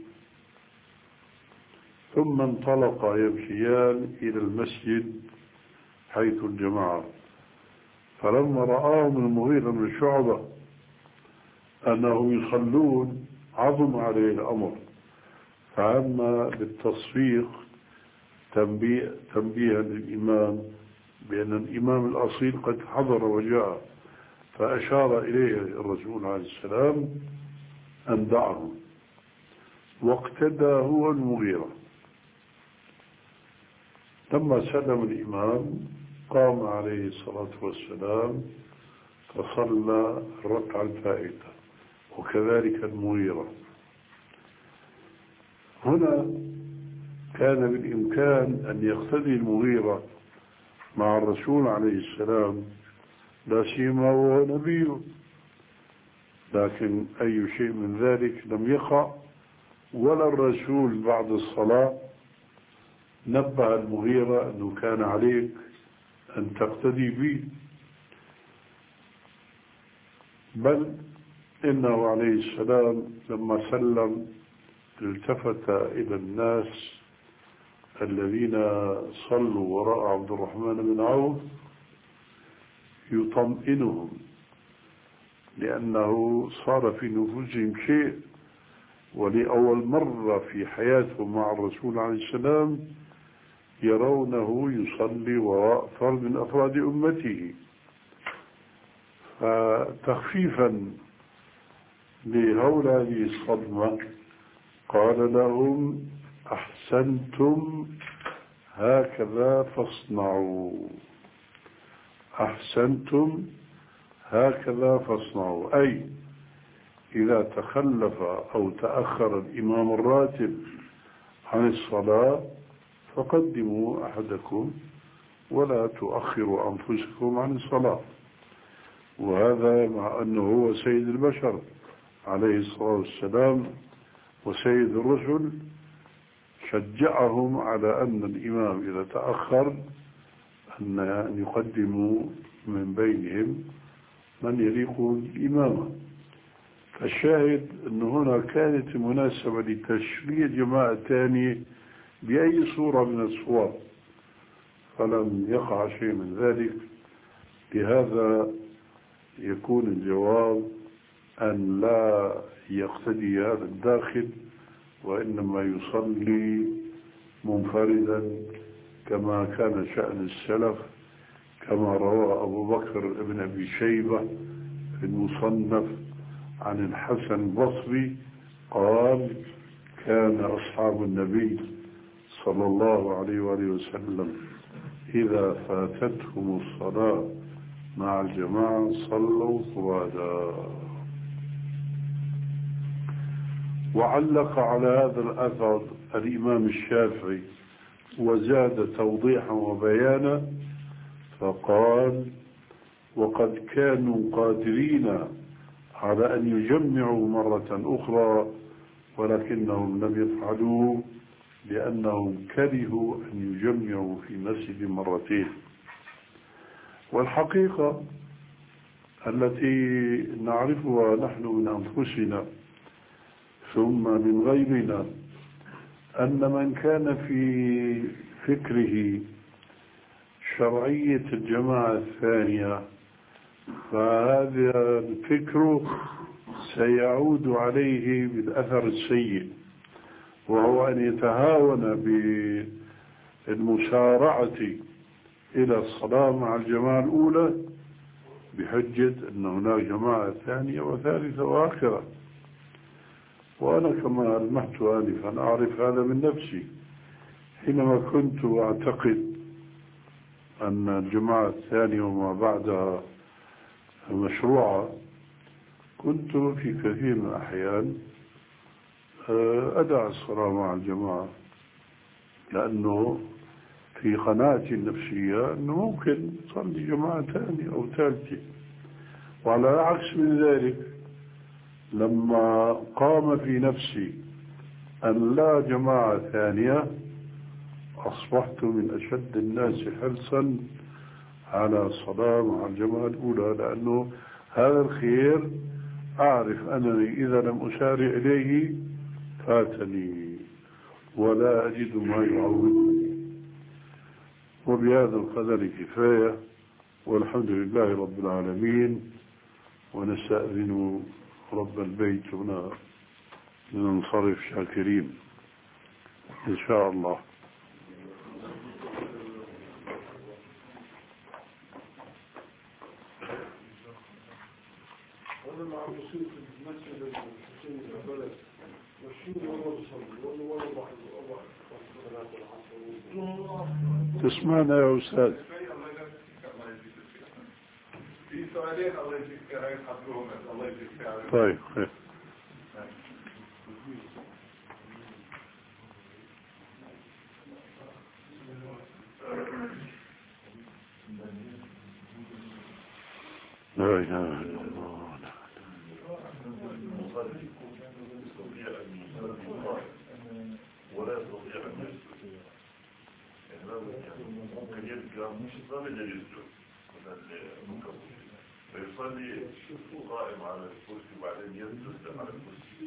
ثم انطلق يمشيان إلى المسجد حيث الجماعة. فلما رآهم المغيرة بن شعبة أنهم يصلون عظم عليه الأمر، فأما بالتصفيق تنبيه تنبيها للإمام بأن الإمام الأصيل قد حضر وجاء، فأشار إليه الرسول عليه السلام أن دعه، واقتدى هو المغيرة. لما سلم الإمام قام عليه الصلاة والسلام فصلى الركعة الفائتة، وكذلك المغيرة. هنا كان بالإمكان أن يقتدي المغيرة مع الرسول عليه السلام، لا سيما وهو نبي، لكن أي شيء من ذلك لم يقع، ولا الرسول بعد الصلاة نبه المغيرة أنه كان عليك أن تقتدي به، بل إنه عليه السلام لما سلم التفت إلى الناس الذين صلوا وراء عبد الرحمن بن عوف يطمئنهم، لأنه صار في نفوسهم شيء، ولأول مرة في حياتهم مع الرسول عليه السلام يرونه يصلي وراء فرد من أفراد أمته. فتخفيفا لهول هذه الصدمة قال لهم: أحسنتم هكذا فاصنعوا، أحسنتم هكذا فاصنعوا، أي إذا تخلف أو تأخر الإمام الراتب عن الصلاة فقدموا أحدكم ولا تؤخروا أنفسكم عن الصلاة. وهذا مع أنه هو سيد البشر عليه الصلاة والسلام وسيد الرسل، شجعهم على أن الإمام إذا تأخر أن يقدموا من بينهم من يليق بالإمامة. فالشاهد أن هنا كانت مناسبة لتشريع جماعة ثانية بأي صورة من الصور، فلم يقع شيء من ذلك. لهذا يكون الجواب أن لا يقتدي هذا الداخل، وإنما يصلي منفردا كما كان شأن السلف، كما روى أبو بكر ابن أبي شيبة في المصنف عن الحسن البصري قال: كان أصحاب النبي صلى الله عليه وآله وسلم إذا فاتتهم الصلاة مع الجماعة صلوا فرادا. وعلق على هذا الأثر الإمام الشافعي وزاد توضيحا وبيانا فقال: وقد كانوا قادرين على أن يجمعوا مرة أخرى ولكنهم لم يفعلوا لأنهم كرهوا أن يجمعوا في مسجد مرتين. والحقيقة التي نعرفها نحن من أنفسنا ثم من غيرنا أن من كان في فكره شرعية الجماعة الثانية فهذا الفكر سيعود عليه بالأثر السيء، وهو أن يتهاون بالمسارعة إلى الصلاة مع الجماعة الأولى بحجة أن هناك جماعة ثانية وثالثة وآخرة. وأنا كما ألمحت آنفا أعرف هذا من نفسي، حينما كنت أعتقد أن الجماعة الثانية وما بعدها مشروعة، كنت في كثير من الأحيان أدع الصلاة مع الجماعة، لأنه في قناعتي النفسية أنه ممكن تصلي جماعة ثانية أو ثالثة. وعلى العكس من ذلك، لما قام في نفسي أن لا جماعة ثانية، أصبحت من أشد الناس حرصا على الصلاة مع الجماعة الأولى، لأنه هذا الخير أعرف أنني إذا لم أسارع إليه فاتني ولا أجد ما يعودني. وبهذا القدر كفاية، والحمد لله رب العالمين. ونستأذن رب البيت وننصرف شاكرين إن شاء الله. أنا مع المسير في المسجد الحسين البلد والشيء والله بصلي والله والله بحضر الله. تسمعنا يا أستاذ؟ في سؤالين الله يجزيك خير حضرهم. الله يجزيك خير. طيب خير. لا إله إلا الله. ولا يستطيع أن يسجد، ممكن يبقى مش ضامن يسجد فيصلي قائم على الكرسي وبعدين يسجد على الكرسي.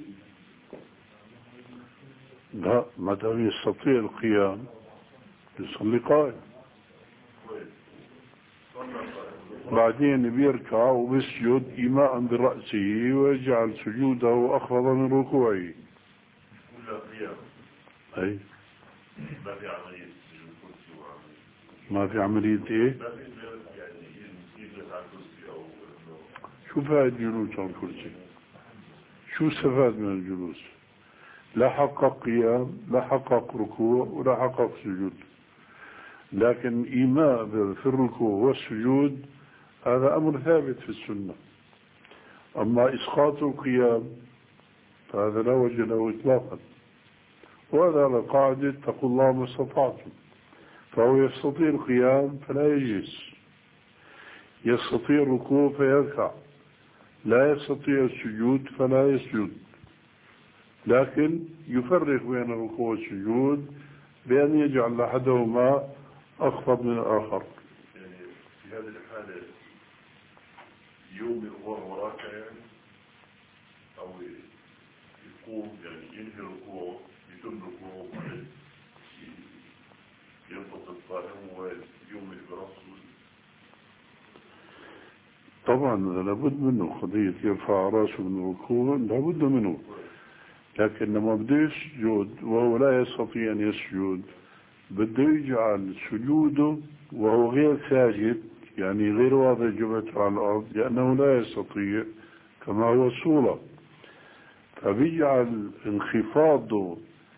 لا، ما دام يستطيع القيام يصلي قائم، بعدين بيركع وبيسجد إيماء برأسه ويجعل سجوده أخفض من ركوعه. ولا قيام. أي ما في عملية سجود كرسي وعملية. ما في عملية إيه؟ ما في يعني يجلس على الكرسي أو إنه. شو فائد جلوس على الكرسي؟ شو استفاد من الجلوس؟ لا حقق قيام، لا حقق ركوع، ولا حقق سجود. لكن إيماء في الركوع والسجود هذا أمر ثابت في السنة. أما إسقاط القيام فهذا لا وجه له إطلاقا، وهذا على قاعدة اتقوا الله ما استطعتم. فهو يستطيع القيام فلا يجلس، يستطيع الركوع فيركع، لا يستطيع السجود فلا يسجد، لكن يفرق بين الركوع والسجود بأن يجعل أحدهما أخفض من الآخر. يعني في هذه الحالة يوم الأمور وراك يعني أو يقوم يعني ينهي الركوع يتم ركوع وبعدين ينطق القائم ويوم برأسه. طبعا لابد منه قضية يرفع رأسه من الركوع، لابد منه، لكن لما بده يسجد وهو لا يستطيع أن يسجد بده يجعل سجوده وهو غير ساجد، يعني غير واضع جبهته على الأرض لأنه لا يستطيع كما هو الصورة، فبيجعل انخفاضه،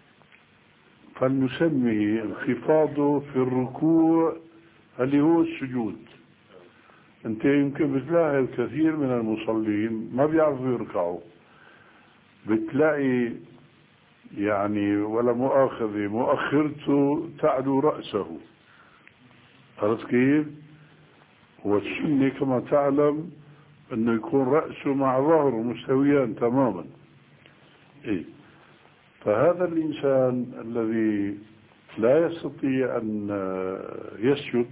فلنسميه انخفاضه في الركوع اللي هو السجود. انت يمكن بتلاقي الكثير من المصلين ما بيعرفوا يركعوا، بتلاقي يعني ولا مؤاخذة مؤخرته تعلو رأسه، عرفت كيف؟ والسنة كما تعلم انه يكون رأسه مع ظهره مستويان تماما. إيه؟ فهذا الإنسان الذي لا يستطيع أن يسجد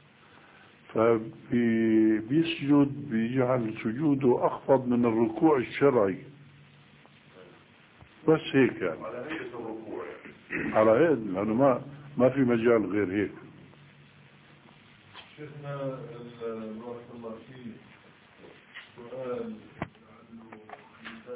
فبيسجد بيجعل سجوده أخفض من الركوع الشرعي، بس هيك يعني. على هيئة الركوع على هيئة، لأنه ما ما في مجال غير هيك. شيخنا بارك الله فيه سؤال عنه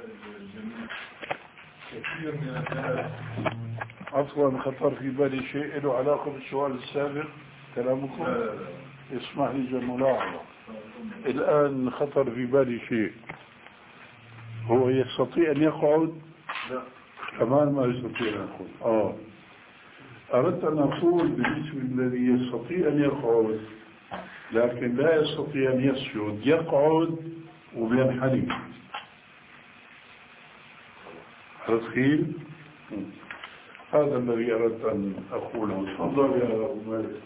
كثير من الناس عفوا خطر في بالي شيء له علاقة بالسؤال السابق كلامكم؟ اسمح لي جل ملاحظة. الآن خطر في بالي شيء، هو يستطيع أن يقعد؟ لا كمان ما يستطيع أن يقعد. آه أردت أن أقول بالنسبة الذي يستطيع أن يقعد لكن لا يستطيع أن يسجد، يقعد وبينحني. تدخيل هذا الذي أردت أن أقوله. تفضل يا أبو مالك.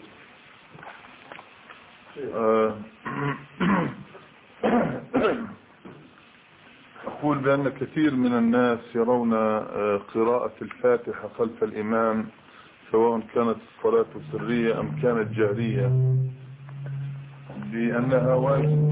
أقول بأن كثير من الناس يرون قراءة الفاتحة خلف الإمام سواء كانت الصلاة سرية أم كانت جهرية بأنها واجب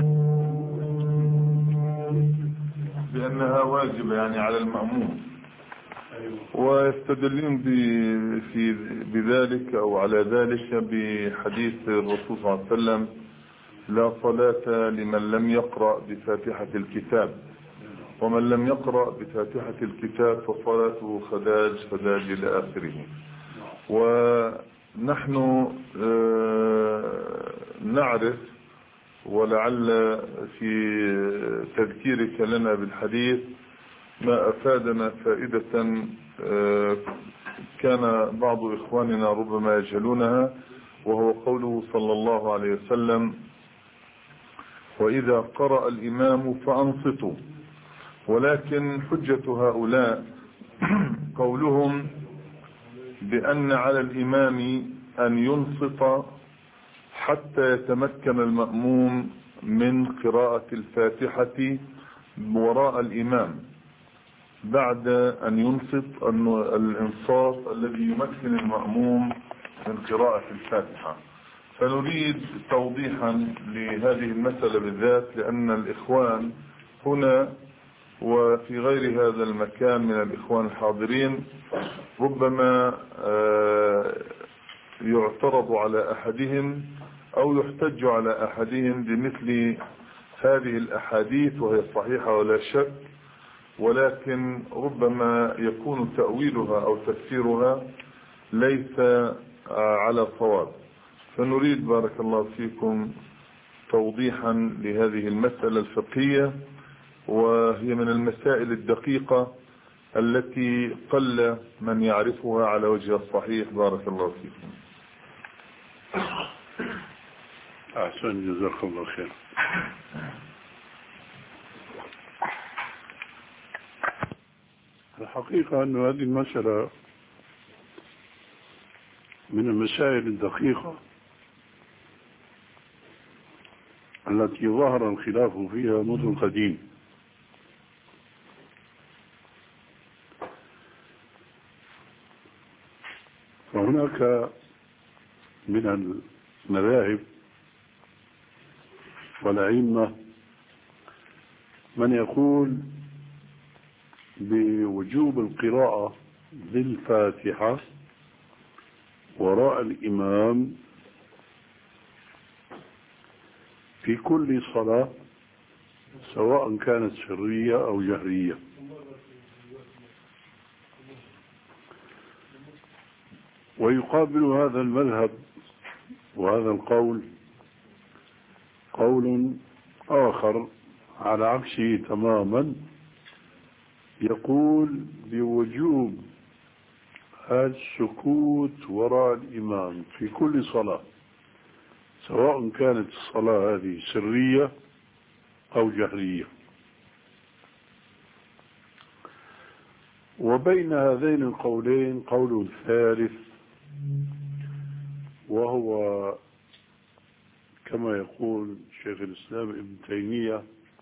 بأنها واجبة يعني على المأموم، ويستدلون في بذلك أو على ذلك بحديث الرسول صلى الله عليه وسلم: لا صلاة لمن لم يقرأ بفاتحة الكتاب، ومن لم يقرأ بفاتحة الكتاب فصلاته خداج خداج إلى آخره. ونحن نعرف ولعل في تذكيرك لنا بالحديث ما أفادنا فائدة كان بعض إخواننا ربما يجهلونها، وهو قوله صلى الله عليه وسلم: وإذا قرأ الإمام فأنصتوا. ولكن حجة هؤلاء قولهم بأن على الإمام أن ينصت حتى يتمكن المأموم من قراءة الفاتحة وراء الإمام بعد أن ينصت الإنصات الذي يمكن المأموم من قراءة الفاتحة. فنريد توضيحا لهذه المسألة بالذات، لأن الإخوان هنا وفي غير هذا المكان من الإخوان الحاضرين ربما يعترض على أحدهم أو يحتج على أحدهم بمثل هذه الأحاديث، وهي صحيحة ولا شك، ولكن ربما يكون تأويلها أو تفسيرها ليس على صواب. فنريد بارك الله فيكم توضيحا لهذه المسألة الفقهية، وهي من المسائل الدقيقة التي قل من يعرفها على وجه الصحيح. بارك الله فيكم. أحسن، جزاك الله خير. الحقيقة أن هذه المسألة من المسائل الدقيقة التي ظهر الخلاف فيها منذ القديم، وهناك من المذاهب والأئمة من يقول بوجوب القراءة بالفاتحة وراء الإمام في كل صلاة سواء كانت سرية أو جهرية. ويقابل هذا المذهب وهذا القول قول آخر على عكسه تماما، يقول بوجوب السكوت وراء الإمام في كل صلاة سواء كانت الصلاة هذه سرية أو جهرية. وبين هذين القولين قول ثالث، وهو كما يقول شيخ الإسلام ابن تيمية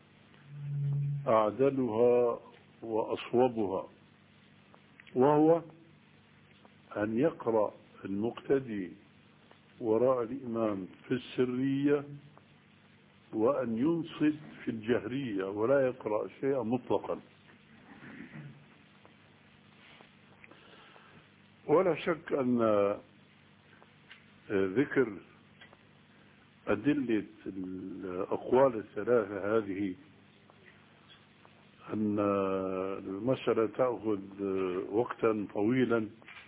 أعدلها وأصوبها، وهو أن يقرأ المقتدي وراء الإمام في السرية وأن ينصت في الجهرية ولا يقرأ شيئا مطلقا. ولا شك أن ذكر أدلة الأقوال الثلاثة هذه أن المسألة تأخذ وقتا طويلا،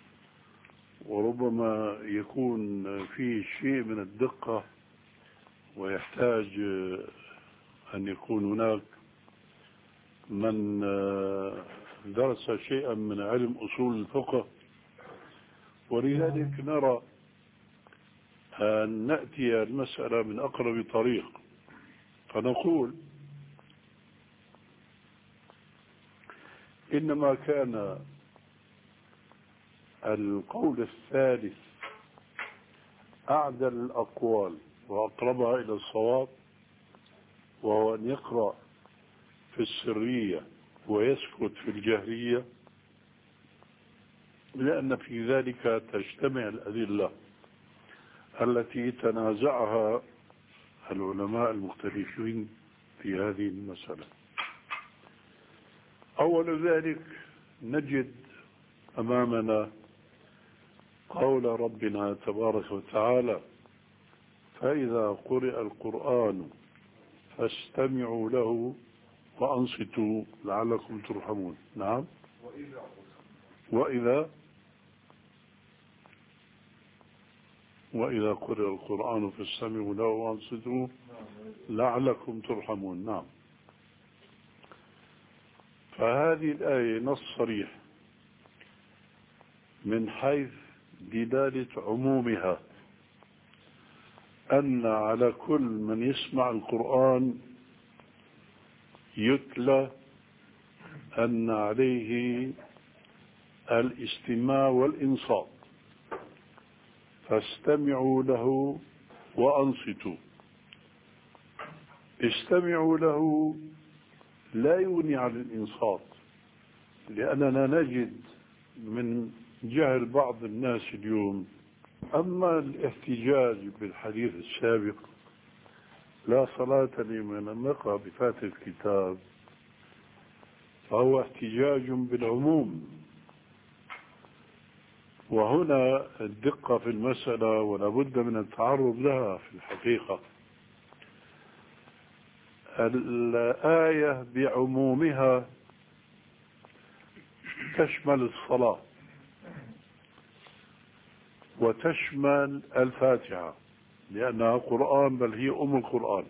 وربما يكون فيه شيء من الدقة، ويحتاج أن يكون هناك من درس شيئا من علم أصول الفقه. ولذلك نرى أن نأتي المسألة من أقرب طريق، فنقول إنما كان القول الثالث أعدل الأقوال وأقربها إلى الصواب، وهو أن يقرأ في السرية ويسكت في الجهرية، لأن في ذلك تجتمع الأدلة التي تنازعها العلماء المختلفين في هذه المسألة. أول ذلك نجد أمامنا قول ربنا تبارك وتعالى: فإذا قرئ القرآن فاستمعوا له وأنصتوا لعلكم ترحمون. نعم. وإذا وإذا قرئ القرآن فاستمعوا له وأنصتوا لعلكم ترحمون. نعم. فهذه الآية نص صريح من حيث دلالة عمومها، أن على كل من يسمع القرآن يتلى أن عليه الاستماع والإنصات، فاستمعوا له وأنصتوا. استمعوا له لا يغني عن الإنصات، لأننا نجد من جهل بعض الناس اليوم. أما الاحتجاج بالحديث السابق لا صلاة لمن لم يقرأ بفاتحة الكتاب، فهو احتجاج بالعموم، وهنا الدقة في المسألة ولا بد من التعرض لها. في الحقيقة الآية بعمومها تشمل الصلاة وتشمل الفاتحة، لأنها قرآن، بل هي أم القرآن.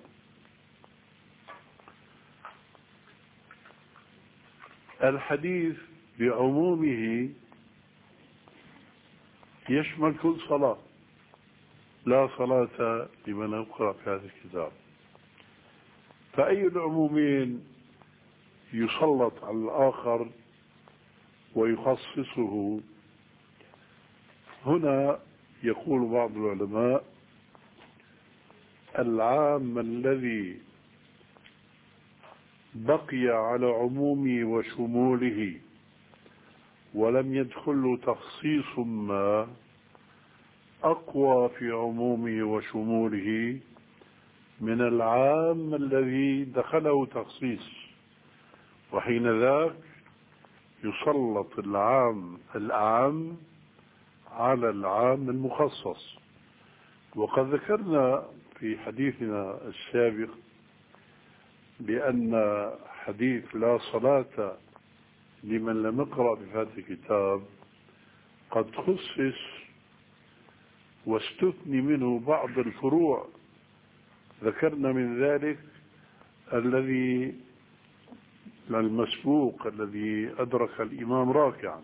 الحديث بعمومه يشمل كل صلاة، لا صلاة لمن لم يقرأ في هذا الكتاب. فأي العمومين يسلط على الآخر ويخصصه؟ هنا يقول بعض العلماء: العام الذي بقي على عمومه وشموله ولم يدخل تخصيص ما أقوى في عمومه وشموله من العام الذي دخله تخصيص، وحين ذاك يسلط العام الأعم على العام المخصص. وقد ذكرنا في حديثنا السابق بأن حديث لا صلاة لمن لم يقرأ بفاتحة الكتاب قد خصص واستثني منه بعض الفروع. ذكرنا من ذلك الذي المسبوق الذي أدرك الإمام راكعا،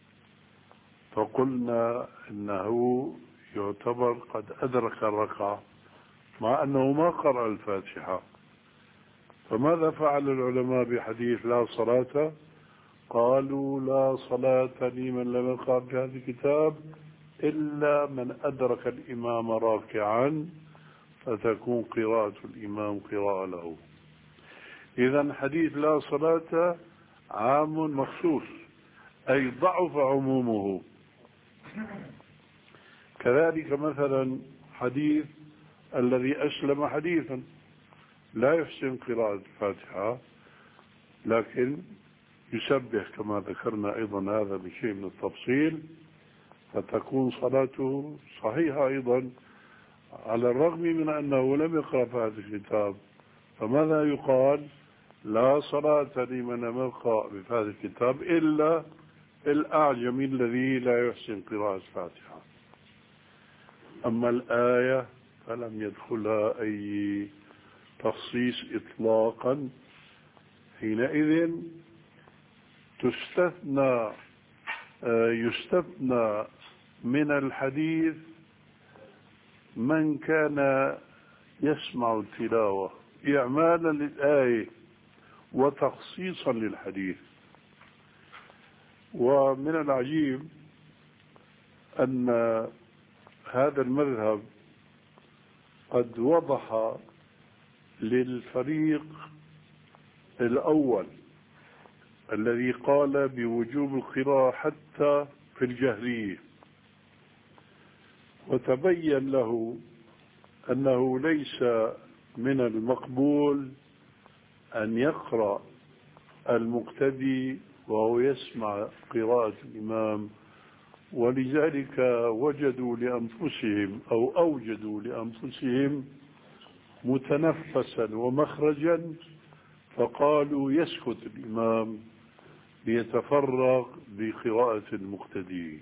فقلنا إنه يعتبر قد أدرك الركعة مع أنه ما قرأ الفاتحة. فماذا فعل العلماء بحديث لا صلاة؟ قالوا: لا صلاة لمن لم يقرأ في هذا الكتاب إلا من أدرك الإمام راكعا، فتكون قراءة الإمام قراءة له. إذن حديث لا صلاة عام مخصوص، أي ضعف عمومه. كذلك مثلا حديث الذي أسلم حديثا لا يحسن قراءة الفاتحة لكن يسبح كما ذكرنا أيضا هذا بشيء من التفصيل، فتكون صلاته صحيحة أيضا على الرغم من أنه لم يقرأ في هذا الكتاب. فماذا يقال؟ لا صلاة لمن لم يقرأ بفاتحة الكتاب إلا الأعجمي الذي لا يحسن قراءة الفاتحة. أما الآية فلم يدخلها أي تخصيص إطلاقا. حينئذ تستثنى يستثنى من الحديث من كان يسمع التلاوة إعمالا للآية وتخصيصا للحديث. ومن العجيب أن هذا المذهب قد وضح للفريق الأول الذي قال بوجوب القراءة حتى في الجهرية، وتبين له أنه ليس من المقبول أن يقرأ المقتدي وهو يسمع قراءة الإمام، ولذلك وجدوا لأنفسهم أو أوجدوا لأنفسهم متنفسا ومخرجا، فقالوا يسكت الإمام ليتفرغ بقراءة المقتدي.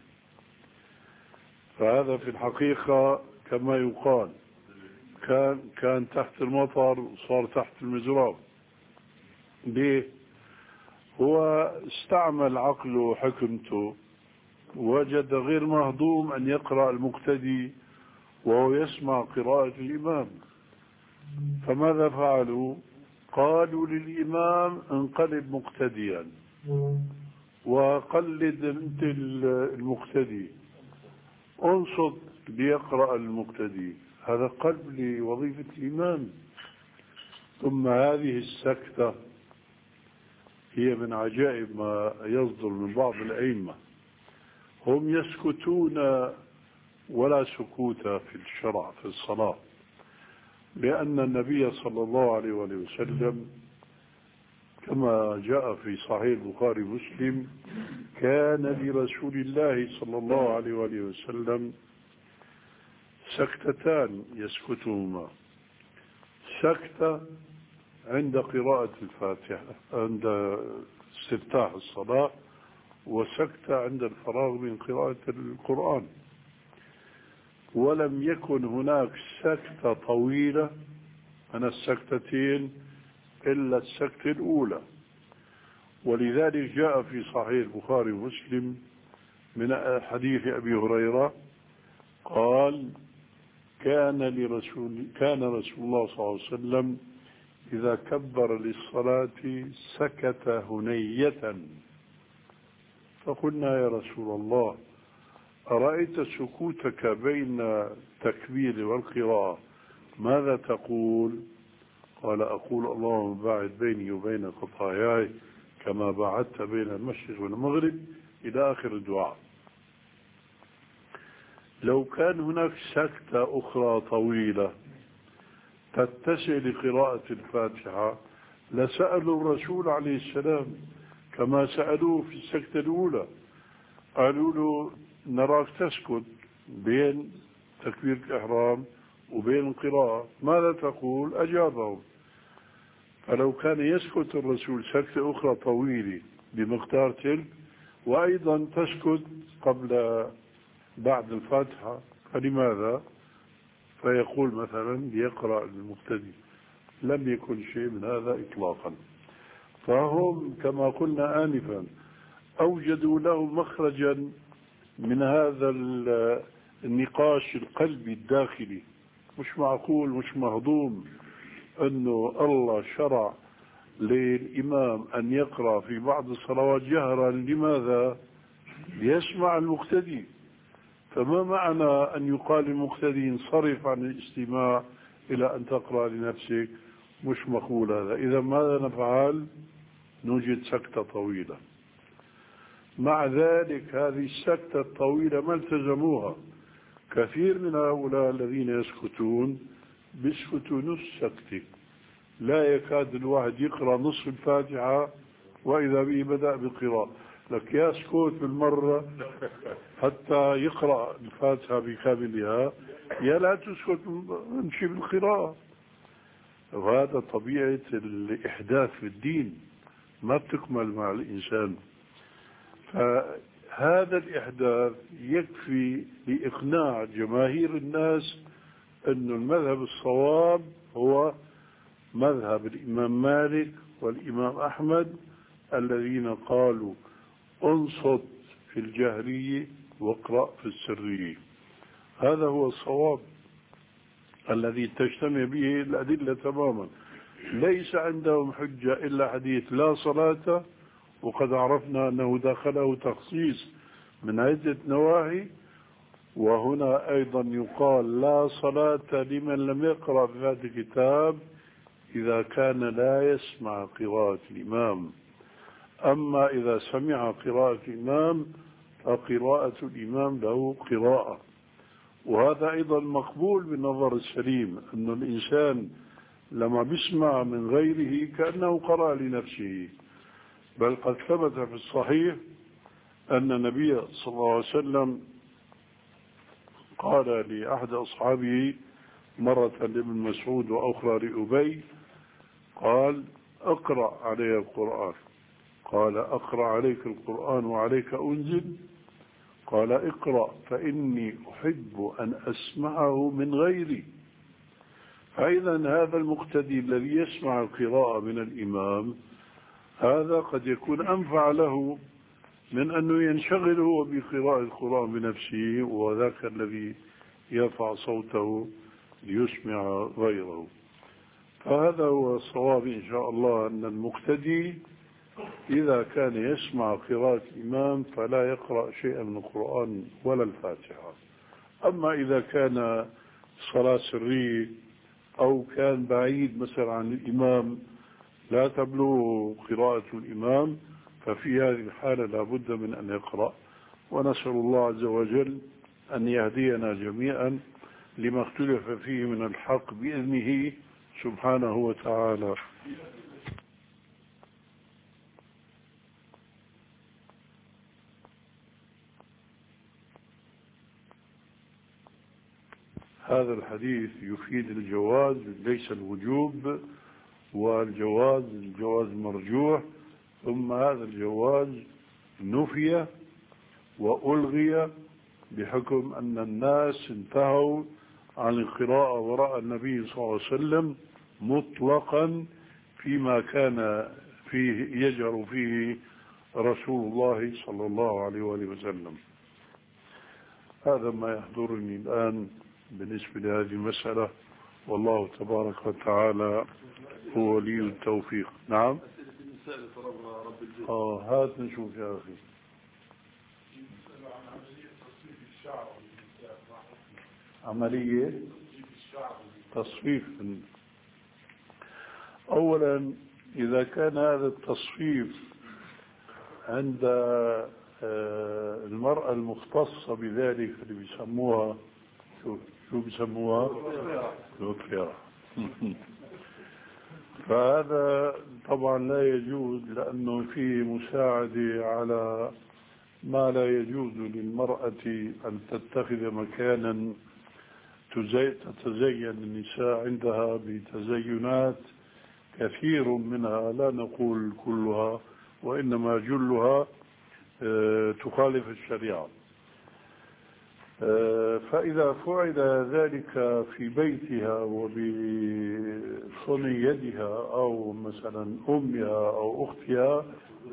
فهذا في الحقيقة كما يقال كان كان تحت المطر وصار تحت المزراب. ليه؟ هو استعمل عقله وحكمته، وجد غير مهضوم أن يقرأ المقتدي وهو يسمع قراءة الإمام، فماذا فعلوا؟ قالوا للإمام انقلب مقتديا وقلد انت المقتدي، انصت ليقرأ المقتدي. هذا قلب لوظيفة الإمام. ثم هذه السكتة هي من عجائب ما يصدر من بعض الأئمة، هم يسكتون ولا سكوت في الشرع في الصلاة، لأن النبي صلى الله عليه وسلم كما جاء في صحيح البخاري ومسلم كان لرسول الله صلى الله عليه وسلم سكتتان يسكتهما، سكتة عند قراءة الفاتحة عند استفتاح الصلاة، وسكتة عند الفراغ من قراءة القرآن. ولم يكن هناك سكتة طويلة عن السكتتين إلا السكتة الأولى. ولذلك جاء في صحيح البخاري ومسلم من حديث أبي هريرة قال كان لرسول كان رسول الله صلى الله عليه وسلم إذا كبر للصلاة سكت هنية، فقلنا يا رسول الله أرأيت سكوتك بين التكبير والقراءة ماذا تقول؟ قال أقول اللهم باعد بيني وبين خطاياي كما باعدت بين المشرق والمغرب إلى آخر الدعاء. لو كان هناك سكتة أخرى طويلة تتسع لقراءة الفاتحة لسألوا الرسول عليه السلام كما سألوه في السكتة الأولى، قالوا له نراك تسكت بين تكبير الإحرام وبين القراءة ماذا تقول؟ أجابهم. فلو كان يسكت الرسول سكتة أخرى طويلة بمقدار تلك وأيضا تسكت قبل بعد الفاتحة فلماذا؟ فيقول مثلا ليقرأ المبتدئ. لم يكن شيء من هذا إطلاقا. فهم كما قلنا آنفا أوجدوا له مخرجا من هذا النقاش القلبي الداخلي. مش معقول مش مهضوم أنه الله شرع للإمام أن يقرأ في بعض الصلوات جهرا. لماذا؟ ليسمع المقتدي. فما معنى أن يقال المقتدي انصرف عن الاستماع إلى أن تقرأ لنفسك؟ مش مقبول هذا. إذا ماذا نفعل؟ نوجد سكتة طويلة. مع ذلك هذه السكتة الطويلة ما التزموها. كثير من هؤلاء الذين يسكتون بيسكتوا نص سكتة، لا يكاد الواحد يقرأ نصف الفاتحة وإذا به بدأ بالقراءة. لك يسكت بالمرة حتى يقرأ الفاتحة بكاملها، يا لا تسكت امشي بالقراءة. وهذا طبيعة الإحداث في الدين، ما بتكمل مع الإنسان. فهذا الإحداث يكفي لإقناع جماهير الناس أن المذهب الصواب هو مذهب الإمام مالك والإمام أحمد الذين قالوا انصت في الجهرية واقرأ في السرية. هذا هو الصواب الذي تجتمع به الأدلة تماما. ليس عندهم حجة إلا حديث لا صلاة، وقد عرفنا أنه دخله تخصيص من عدة نواحي. وهنا أيضا يقال لا صلاة لمن لم يقرأ في هذا الكتاب إذا كان لا يسمع قراءة الإمام. أما إذا سمع قراءة الإمام فقراءة الإمام له قراءة. وهذا أيضا مقبول بالنظر السليم، أن الإنسان لما بيسمع من غيره كأنه قرأ لنفسه. بل قد ثبت في الصحيح أن النبي صلى الله عليه وسلم قال لأحد أصحابه مرة لابن مسعود وأخرى لأبي، قال اقرأ علي القرآن. قال أقرأ عليك القرآن وعليك أنزل؟ قال اقرأ فإني أحب أن أسمعه من غيري. فإذا هذا المقتدي الذي يسمع القراءة من الإمام هذا قد يكون أنفع له من أنه ينشغل هو بقراءة القرآن بنفسه، وذاك الذي يرفع صوته ليسمع غيره. فهذا هو الصواب إن شاء الله، أن المقتدي إذا كان يسمع قراءة الإمام فلا يقرأ شيئا من القرآن ولا الفاتحة. أما إذا كان صلاة سرية أو كان بعيد مثلا عن الإمام لا تبلغ قراءة الإمام، ففي هذه الحالة لا بد من أن يقرأ. ونسأل الله عز وجل أن يهدينا جميعا لما اختلف فيه من الحق بإذنه سبحانه وتعالى. هذا الحديث يفيد الجواز ليس الوجوب، والجواز الجواز مرجوح. ثم هذا الجواز نفي وألغي بحكم أن الناس انتهوا عن القراءة وراء النبي صلى الله عليه وسلم مطلقا فيما كان فيه يجهر فيه رسول الله صلى الله عليه وآله وسلم. هذا ما يحضرني الآن بالنسبة لهذه المسألة، والله تبارك وتعالى هو ولي التوفيق. نعم. اه هات نشوف يا أخي. عملية تصفيف. أولا إذا كان هذا التصفيف عند المرأة المختصة بذلك اللي بيسموها شو شو بيسموها الوكيرة، فهذا طبعا لا يجوز، لأنه فيه مساعدة على ما لا يجوز للمرأة أن تتخذ مكانا تتزين النساء عندها بتزينات كثير منها، لا نقول كلها وإنما جلها تخالف الشريعة. فإذا فعل ذلك في بيتها وبصنع يدها أو مثلا أمها أو أختها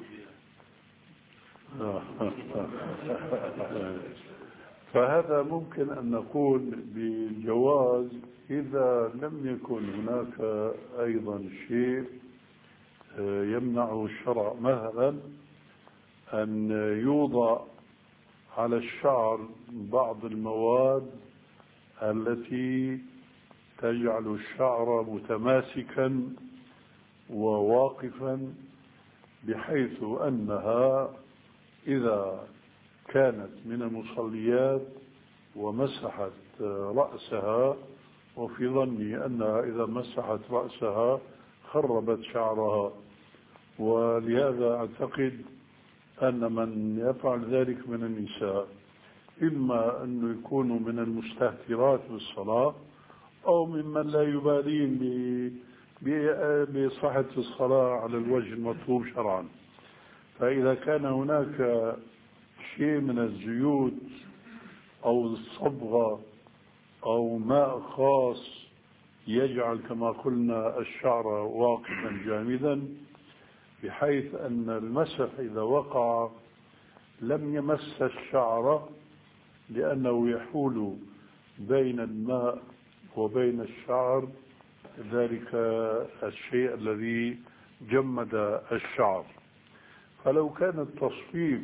فهذا ممكن أن نقول بالجواز إذا لم يكن هناك أيضا شيء يمنعه الشرع، مثلا أن يوضع على الشعر بعض المواد التي تجعل الشعر متماسكا وواقفا، بحيث أنها إذا كانت من المصليات ومسحت رأسها، وفي ظني أنها إذا مسحت رأسها خربت شعرها، ولهذا أعتقد أن من يفعل ذلك من النساء إما أن يكونوا من المستهترات بالصلاة أو ممن لا يبالين بصحة الصلاة على الوجه المطلوب شرعا. فإذا كان هناك شيء من الزيوت أو الصبغة أو ماء خاص يجعل كما قلنا الشعر واقفا جامدا بحيث أن المسح إذا وقع لم يمس الشعر لأنه يحول بين الماء وبين الشعر ذلك الشيء الذي جمد الشعر. فلو كان التصفيف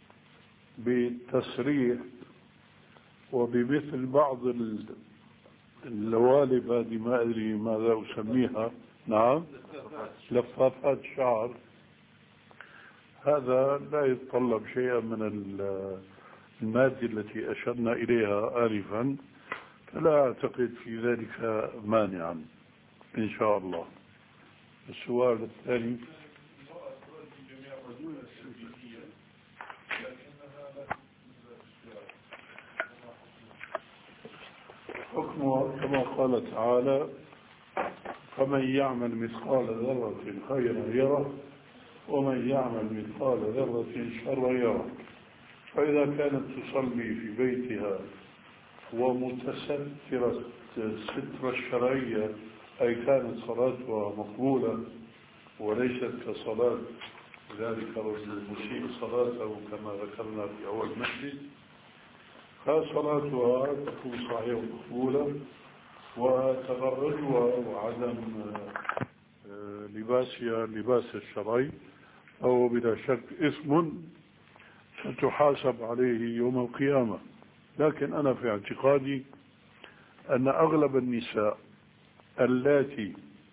بالتسريح وبمثل بعض اللوالب هذه ما أدري ماذا أسميها، نعم لفافات شعر، هذا لا يتطلب شيئا من المادة التي أشرنا إليها آلفا، فلا أعتقد في ذلك مانعا إن شاء الله. السؤال الثاني حكمه كما قال تعالى: فمن يعمل مثقال ذرة خيرا يره ومن يعمل مثقال ذرة شرا يره. فإذا كانت تصلي في بيتها ومتسترة الستر الشرعية أي كانت صلاتها مقبولة وليست كصلاة ذلك الرجل المسيء صلاته كما ذكرنا في أول مسجد، فصلاتها تكون صحيحة مقبولة، وتغرجها وعدم لباسها اللباس الشرعي أو بلا شك إثم ستحاسب عليه يوم القيامة. لكن أنا في اعتقادي أن أغلب النساء اللاتي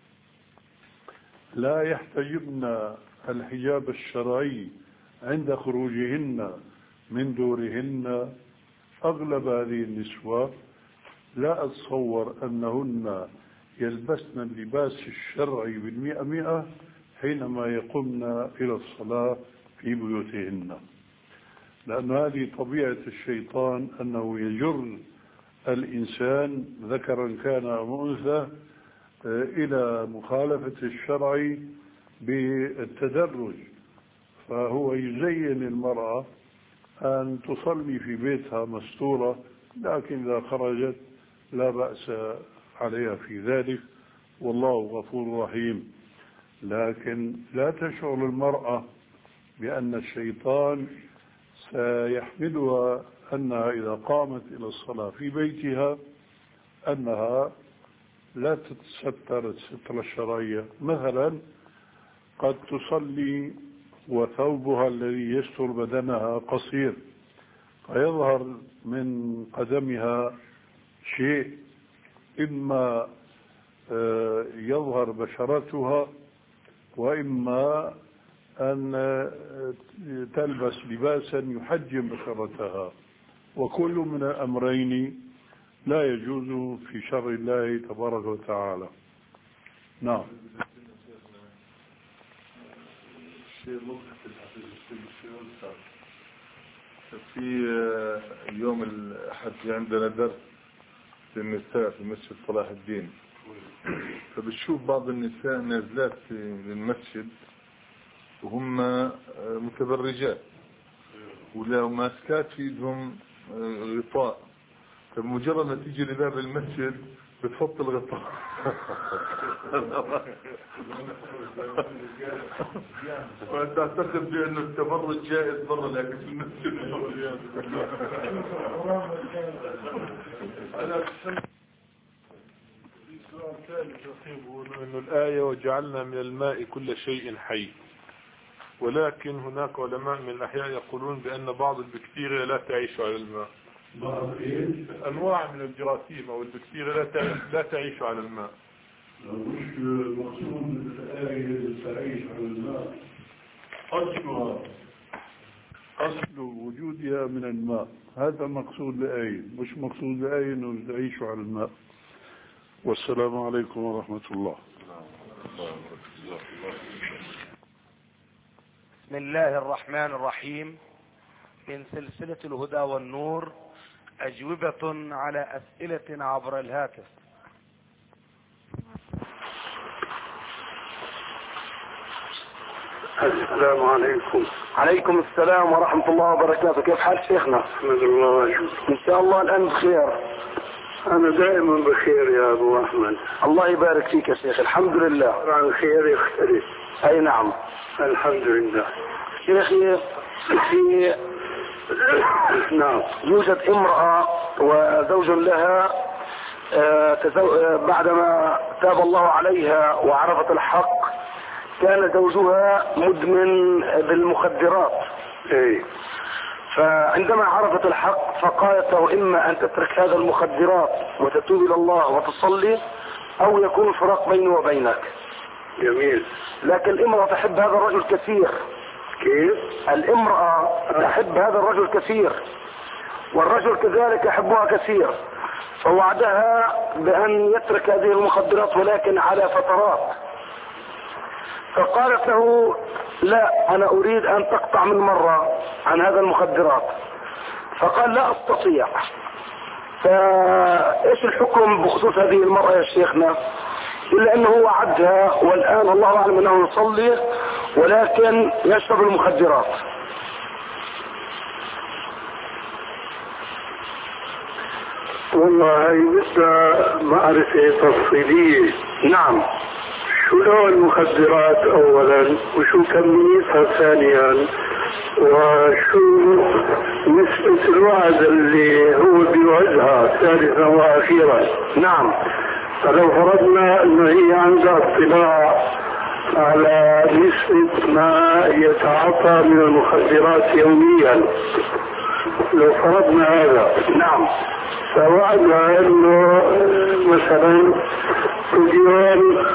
لا يحتجبن الحجاب الشرعي عند خروجهن من دورهن، أغلب هذه النسوة لا أتصور أنهن يلبسن اللباس الشرعي بالمئة مئة حينما يقمن إلى الصلاة في بيوتهن، لأن هذه طبيعة الشيطان أنه يجر الإنسان ذكرا كان أو أنثى إلى مخالفة الشرع بالتدرج. فهو يزين المرأة أن تصلي في بيتها مستورة، لكن إذا خرجت لا بأس عليها في ذلك، والله غفور رحيم. لكن لا تشعر المرأة بأن الشيطان سيحملها أنها إذا قامت إلى الصلاة في بيتها أنها لا تتستر الستر الشرعية. مثلا قد تصلي وثوبها الذي يستر بدنها قصير، فيظهر من قدمها شيء، إما يظهر بشرتها وإما أن تلبس لباسا يحجم بشرتها، وكل من الأمرين لا يجوز في شرع الله تبارك وتعالى. نعم. الشيء مضحك الحقيقة الشيء في يوم الأحد عندنا درس للنساء في مسجد صلاح الدين، فبتشوف بعض النساء نازلات للمسجد وهم متبرجات ولو ماسكات في ايدهم غطاء، فبمجرد ما تيجي لباب المسجد بتحط الغطاء. وانت تعتقد بانه التبرج جائز برا لكن في المسجد انا في سؤال ثالث يقول انه الآية وجعلنا من الماء كل شيء حي، ولكن هناك علماء من الأحياء يقولون بأن بعض البكتيريا لا تعيش على الماء. أنواع من الجراثيم أو البكتيريا لا تعيش على الماء. مش مقصود الآية تعيش على الماء، أصلها أصل وجودها من الماء، هذا مقصود الآية، مش مقصود الآية أنه تعيش على الماء. والسلام عليكم ورحمة الله. بسم الله الرحمن الرحيم. من سلسلة الهدى والنور أجوبة على أسئلة عبر الهاتف. السلام عليكم. عليكم السلام ورحمة الله وبركاته. كيف حال شيخنا؟ أحمد الله. إن شاء الله الآن بخير. أنا دائما بخير يا أبو أحمد. الله يبارك فيك يا شيخ. الحمد لله. عن خير يختلف. أي نعم. الحمد لله. شيخي في نعم. يوجد امرأة وزوج لها بعدما تاب الله عليها وعرفت الحق كان زوجها مدمن بالمخدرات. ايه. فعندما عرفت الحق فقالت له اما ان تترك هذا المخدرات وتتوب الى الله وتصلي او يكون الفراق بيني وبينك. جميل. لكن الامرأة تحب هذا الرجل كثير. كيف؟ الامرأة تحب هذا الرجل كثير والرجل كذلك يحبها كثير، فوعدها بأن يترك هذه المخدرات ولكن على فترات. فقالت له لا، أنا أريد أن تقطع من مرة عن هذا المخدرات. فقال لا أستطيع. فإيش الحكم بخصوص هذه المرأة يا شيخنا؟ إلا أنه وعدها والآن الله أعلم أنه يصلي ولكن يشرب المخدرات. والله بدنا معرفة تفصيلية. نعم. شو نوع المخدرات أولا وشو كميتها ثانيا وشو نسبة الوعد اللي هو بيوعدها ثالثا وأخيرا. نعم. فلو فرضنا أنه هي عندها اطلاع على نسبة ما يتعاطى من المخدرات يوميا، لو فرضنا هذا. نعم. فوعدنا انه مثلا كل يوم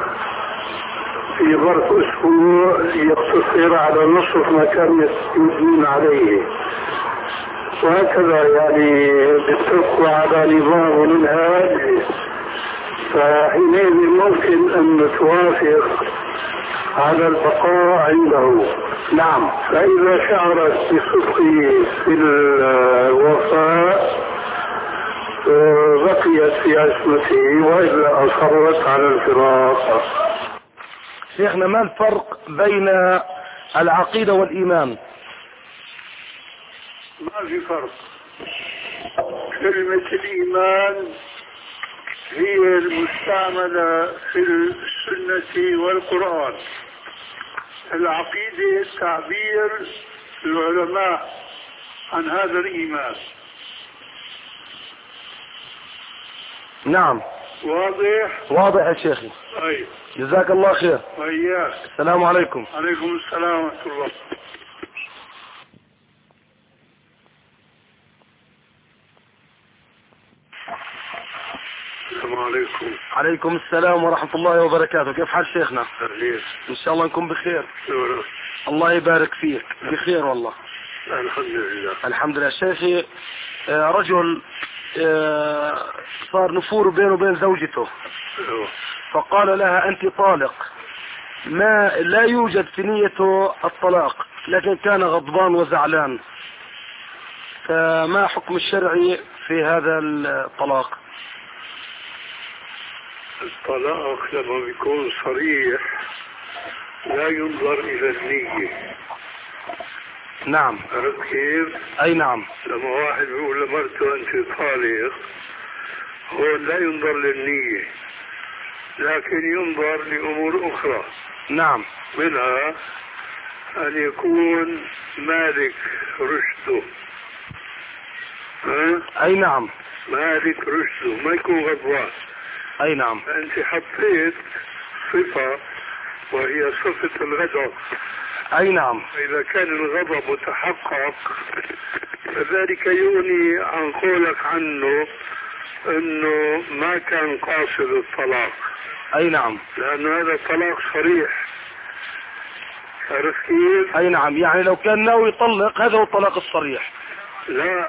في ظرف اسبوع يقتصر على نصف ما كان يدين عليه، وهكذا يعني بالتقوى على نظام منهاج. فحينئذ ممكن ان توافق على البقاء عنده. نعم. فاذا شعرت بصدقه في الوفاء بقيت في عصمته وإلا أصرت على الفراق. شيخنا ما الفرق بين العقيدة والإيمان؟ ما في فرق. كلمة الإيمان هي المستعملة في السنة والقرآن. العقيدة تعبير العلماء عن هذا الإيمان. نعم. واضح؟ واضح يا شيخي. أي. جزاك الله خير. وإياك. السلام عليكم. عليكم السلام ورحمة الله. السلام عليكم. عليكم السلام ورحمة الله وبركاته. كيف حال شيخنا؟ أهلين. إن شاء الله نكون بخير. شكرا. الله يبارك فيك. بخير والله. الحمد لله. الحمد لله. شيخي رجل صار نفور بينه وبين زوجته فقال لها أنت طالق، ما لا يوجد في نيته الطلاق لكن كان غضبان وزعلان، فما حكم الشرعي في هذا الطلاق؟ الطلاق لما بيكون صريح لا ينظر إلى النية. نعم. عرفت كيف؟ أي نعم. لما واحد بيقول لمرته أنت طالق هو لا ينظر للنية لكن ينظر لأمور أخرى. نعم. منها أن يكون مالك رشده. ها؟ أي نعم. مالك رشده ما يكون غضبان. أي نعم. أنت حطيت صفة وهي صفة الغضب. أي نعم. إذا كان الغضب متحقق فذلك يغني عن قولك عنه أنه ما كان قاصد الطلاق. أي نعم. لأن هذا طلاق صريح. عرفت كيف؟ أي نعم. يعني لو كان ناوي يطلق هذا هو الطلاق الصريح. لا،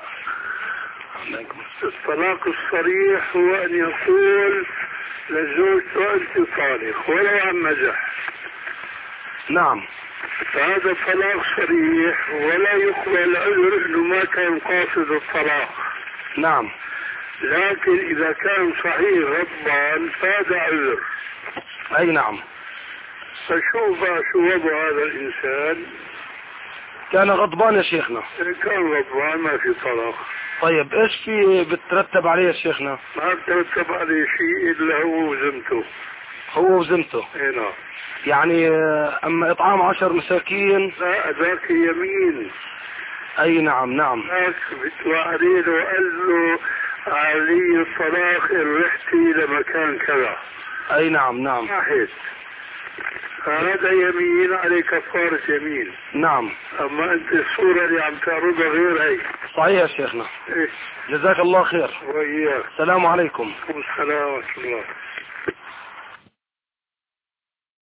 الطلاق الصريح هو أن يقول لزوجته أنت طالق ولو عن مزح. نعم. فهذا طلاق صريح ولا يقبل عذر انه ما كان قاصد الطلاق. نعم. لكن اذا كان صحيح غضبان فهذا عذر. اي نعم. فشوف شو وضع هذا الإنسان. كان غضبان يا شيخنا. كان غضبان ما في طلاق. طيب ايش في بترتب عليه يا شيخنا؟ ما بترتب عليه شيء الا هو وزمته. هو وزمته. اي نعم. يعني اما اطعام عشر مساكين. لا ذاك يمين. اي نعم نعم. ذاك بتوعدي له وقال له علي الطلاق ان رحتي لمكان كذا. اي نعم نعم. واحد. هذا يمين عليه كفارة يمين. نعم. اما انت الصورة اللي عم تعرضها غير هي. صحيح يا شيخنا. إيه؟ جزاك الله خير. وإياك. السلام عليكم. السلام ورحمة الله.